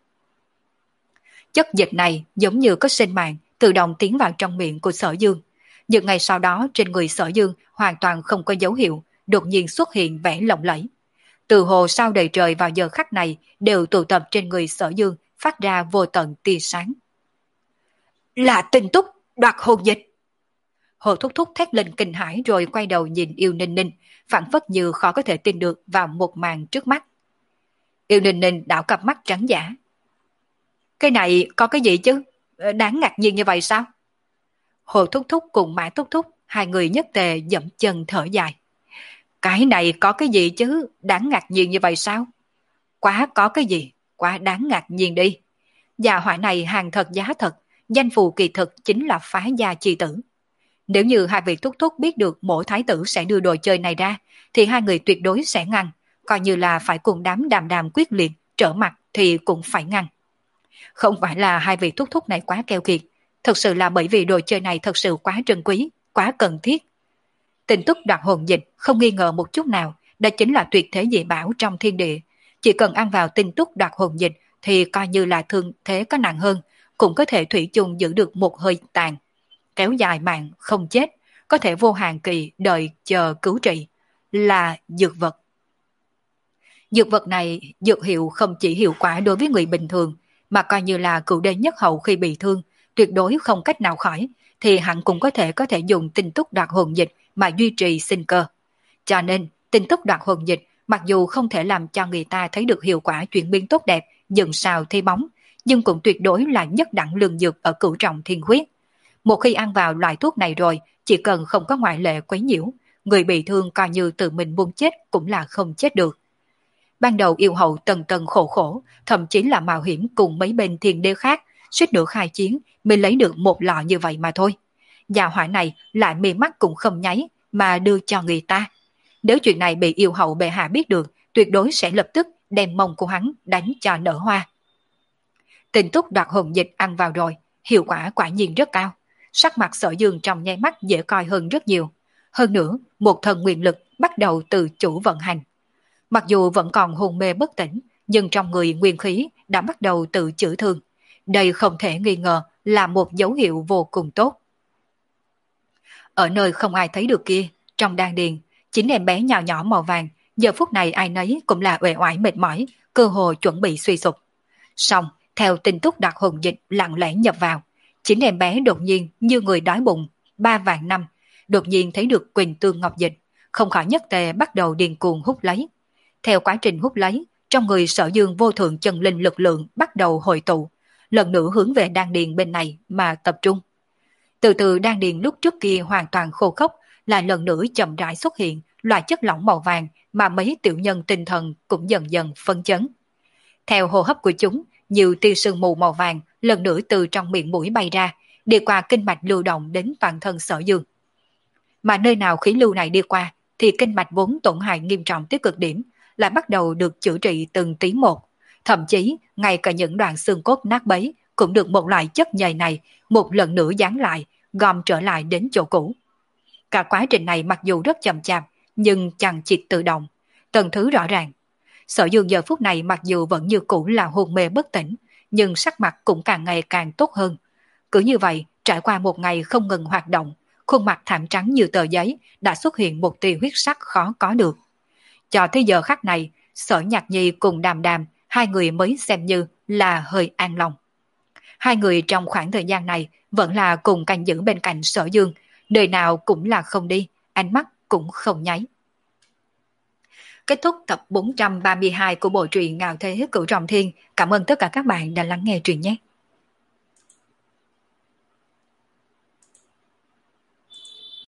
Chất dịch này giống như có sinh mạng tự động tiến vào trong miệng của Sở Dương. Nhưng ngày sau đó trên người Sở Dương hoàn toàn không có dấu hiệu, đột nhiên xuất hiện vẻ lộng lẫy. Từ hồ sao đầy trời vào giờ khắc này đều tụ tập trên người Sở Dương, phát ra vô tận tia sáng. Là Tinh Túc đoạt hồn dịch. Hồ Thúc Thúc thét lên kinh hãi rồi quay đầu nhìn Yêu Ninh Ninh, phảng phất như khó có thể tin được vào một màn trước mắt. Yêu Ninh Ninh đảo cặp mắt trắng giả. Cái này có cái gì chứ? Đáng ngạc nhiên như vậy sao? Hồ Thúc Thúc cùng Mã Thúc Thúc, hai người nhất tề dậm chân thở dài. Cái này có cái gì chứ? Đáng ngạc nhiên như vậy sao? Quá có cái gì? Quá đáng ngạc nhiên đi. Gia hỏa này hàng thật giá thật, danh phù kỳ thực chính là phá gia chi tử. Nếu như hai vị Thúc Thúc biết được mỗi thái tử sẽ đưa đồ chơi này ra, thì hai người tuyệt đối sẽ ngăn, coi như là phải cùng đám Đàm Đàm quyết liệt, trở mặt thì cũng phải ngăn. Không phải là hai vị Thúc Thúc này quá keo kiệt, thật sự là bởi vì đồ chơi này thật sự quá trân quý, quá cần thiết. Tinh Túc đoạt hồn dịch không nghi ngờ một chút nào, đó chính là tuyệt thế dị bảo trong thiên địa. Chỉ cần ăn vào Tinh Túc đoạt hồn dịch thì coi như là thương thế có nặng hơn, cũng có thể thủy chung giữ được một hơi tàn. Kéo dài mạng không chết, có thể vô hạn kỳ đợi chờ cứu trị, là dược vật. Dược vật này dược hiệu không chỉ hiệu quả đối với người bình thường, mà coi như là cựu đế nhất hậu khi bị thương, tuyệt đối không cách nào khỏi, thì hắn cũng có thể có thể dùng tinh túc đoạt hồn dịch mà duy trì sinh cơ. Cho nên, tinh túc đoạt hồn dịch mặc dù không thể làm cho người ta thấy được hiệu quả chuyển biến tốt đẹp, dần sao thi bóng, nhưng cũng tuyệt đối là nhất đẳng lương dược ở cửu trọng thiên huyết. Một khi ăn vào loại thuốc này rồi, chỉ cần không có ngoại lệ quấy nhiễu, người bị thương coi như tự mình muốn chết cũng là không chết được. Ban đầu yêu hậu tần tần khổ khổ, thậm chí là mạo hiểm cùng mấy bên thiên đế khác, suýt nữa khai chiến mới lấy được một lọ như vậy mà thôi. Nhà hỏa này lại mê mắt cũng không nháy mà đưa cho người ta. Nếu chuyện này bị yêu hậu bệ hạ biết được, tuyệt đối sẽ lập tức đem mông của hắn đánh cho nở hoa. Tình túc đoạt hồn dịch ăn vào rồi, hiệu quả quả nhiên rất cao. Sắc mặt Sở Dương trong nháy mắt dễ coi hơn rất nhiều. Hơn nữa, một thần nguyện lực bắt đầu từ chủ vận hành. Mặc dù vẫn còn hôn mê bất tỉnh, nhưng trong người nguyên khí đã bắt đầu tự chữa thương. Đây không thể nghi ngờ là một dấu hiệu vô cùng tốt. Ở nơi không ai thấy được kia, trong đan điền, chính em bé nhỏ nhỏ màu vàng, giờ phút này ai nấy cũng là uể oải mệt mỏi, cơ hồ chuẩn bị suy sụp. Xong, theo tin tức đặc hồn dịch lặng lẽ nhập vào, chính em bé đột nhiên như người đói bụng, ba vạn năm, đột nhiên thấy được Quỳnh Tương Ngọc Dịch, không khỏi nhất tề bắt đầu điên cuồng hút lấy. Theo quá trình hút lấy, trong người Sở Dương vô thượng chân linh lực lượng bắt đầu hội tụ, lần nữa hướng về đan điền bên này mà tập trung. Từ từ đan điền lúc trước kia hoàn toàn khô khốc, lại lần nữa chậm rãi xuất hiện loại chất lỏng màu vàng mà mấy tiểu nhân tinh thần cũng dần dần phân chấn. Theo hô hấp của chúng, nhiều tia sương mù màu vàng lần nữa từ trong miệng mũi bay ra, đi qua kinh mạch lưu động đến toàn thân Sở Dương. Mà nơi nào khí lưu này đi qua, thì kinh mạch vốn tổn hại nghiêm trọng tới cực điểm, lại bắt đầu được chữa trị từng tí một. Thậm chí, ngay cả những đoạn xương cốt nát bấy cũng được một loại chất nhầy này một lần nữa dán lại, gom trở lại đến chỗ cũ. Cả quá trình này mặc dù rất chậm chạp, nhưng chẳng chịt tự động, từng thứ rõ ràng. Sở Dương giờ phút này mặc dù vẫn như cũ là hôn mê bất tỉnh, nhưng sắc mặt cũng càng ngày càng tốt hơn. Cứ như vậy, trải qua một ngày không ngừng hoạt động, khuôn mặt thảm trắng như tờ giấy đã xuất hiện một tia huyết sắc khó có được. Cho tới giờ khắc này, Sở Nhạc Nhi cùng Đàm Đàm, hai người mới xem như là hơi an lòng. Hai người trong khoảng thời gian này vẫn là cùng canh giữ bên cạnh Sở Dương, nơi nào cũng là không đi, ánh mắt cũng không nháy. Kết thúc tập bốn trăm ba mươi hai của bộ truyện Ngạo Thế Cửu Trọng Thiên. Cảm ơn tất cả các bạn đã lắng nghe truyện nhé.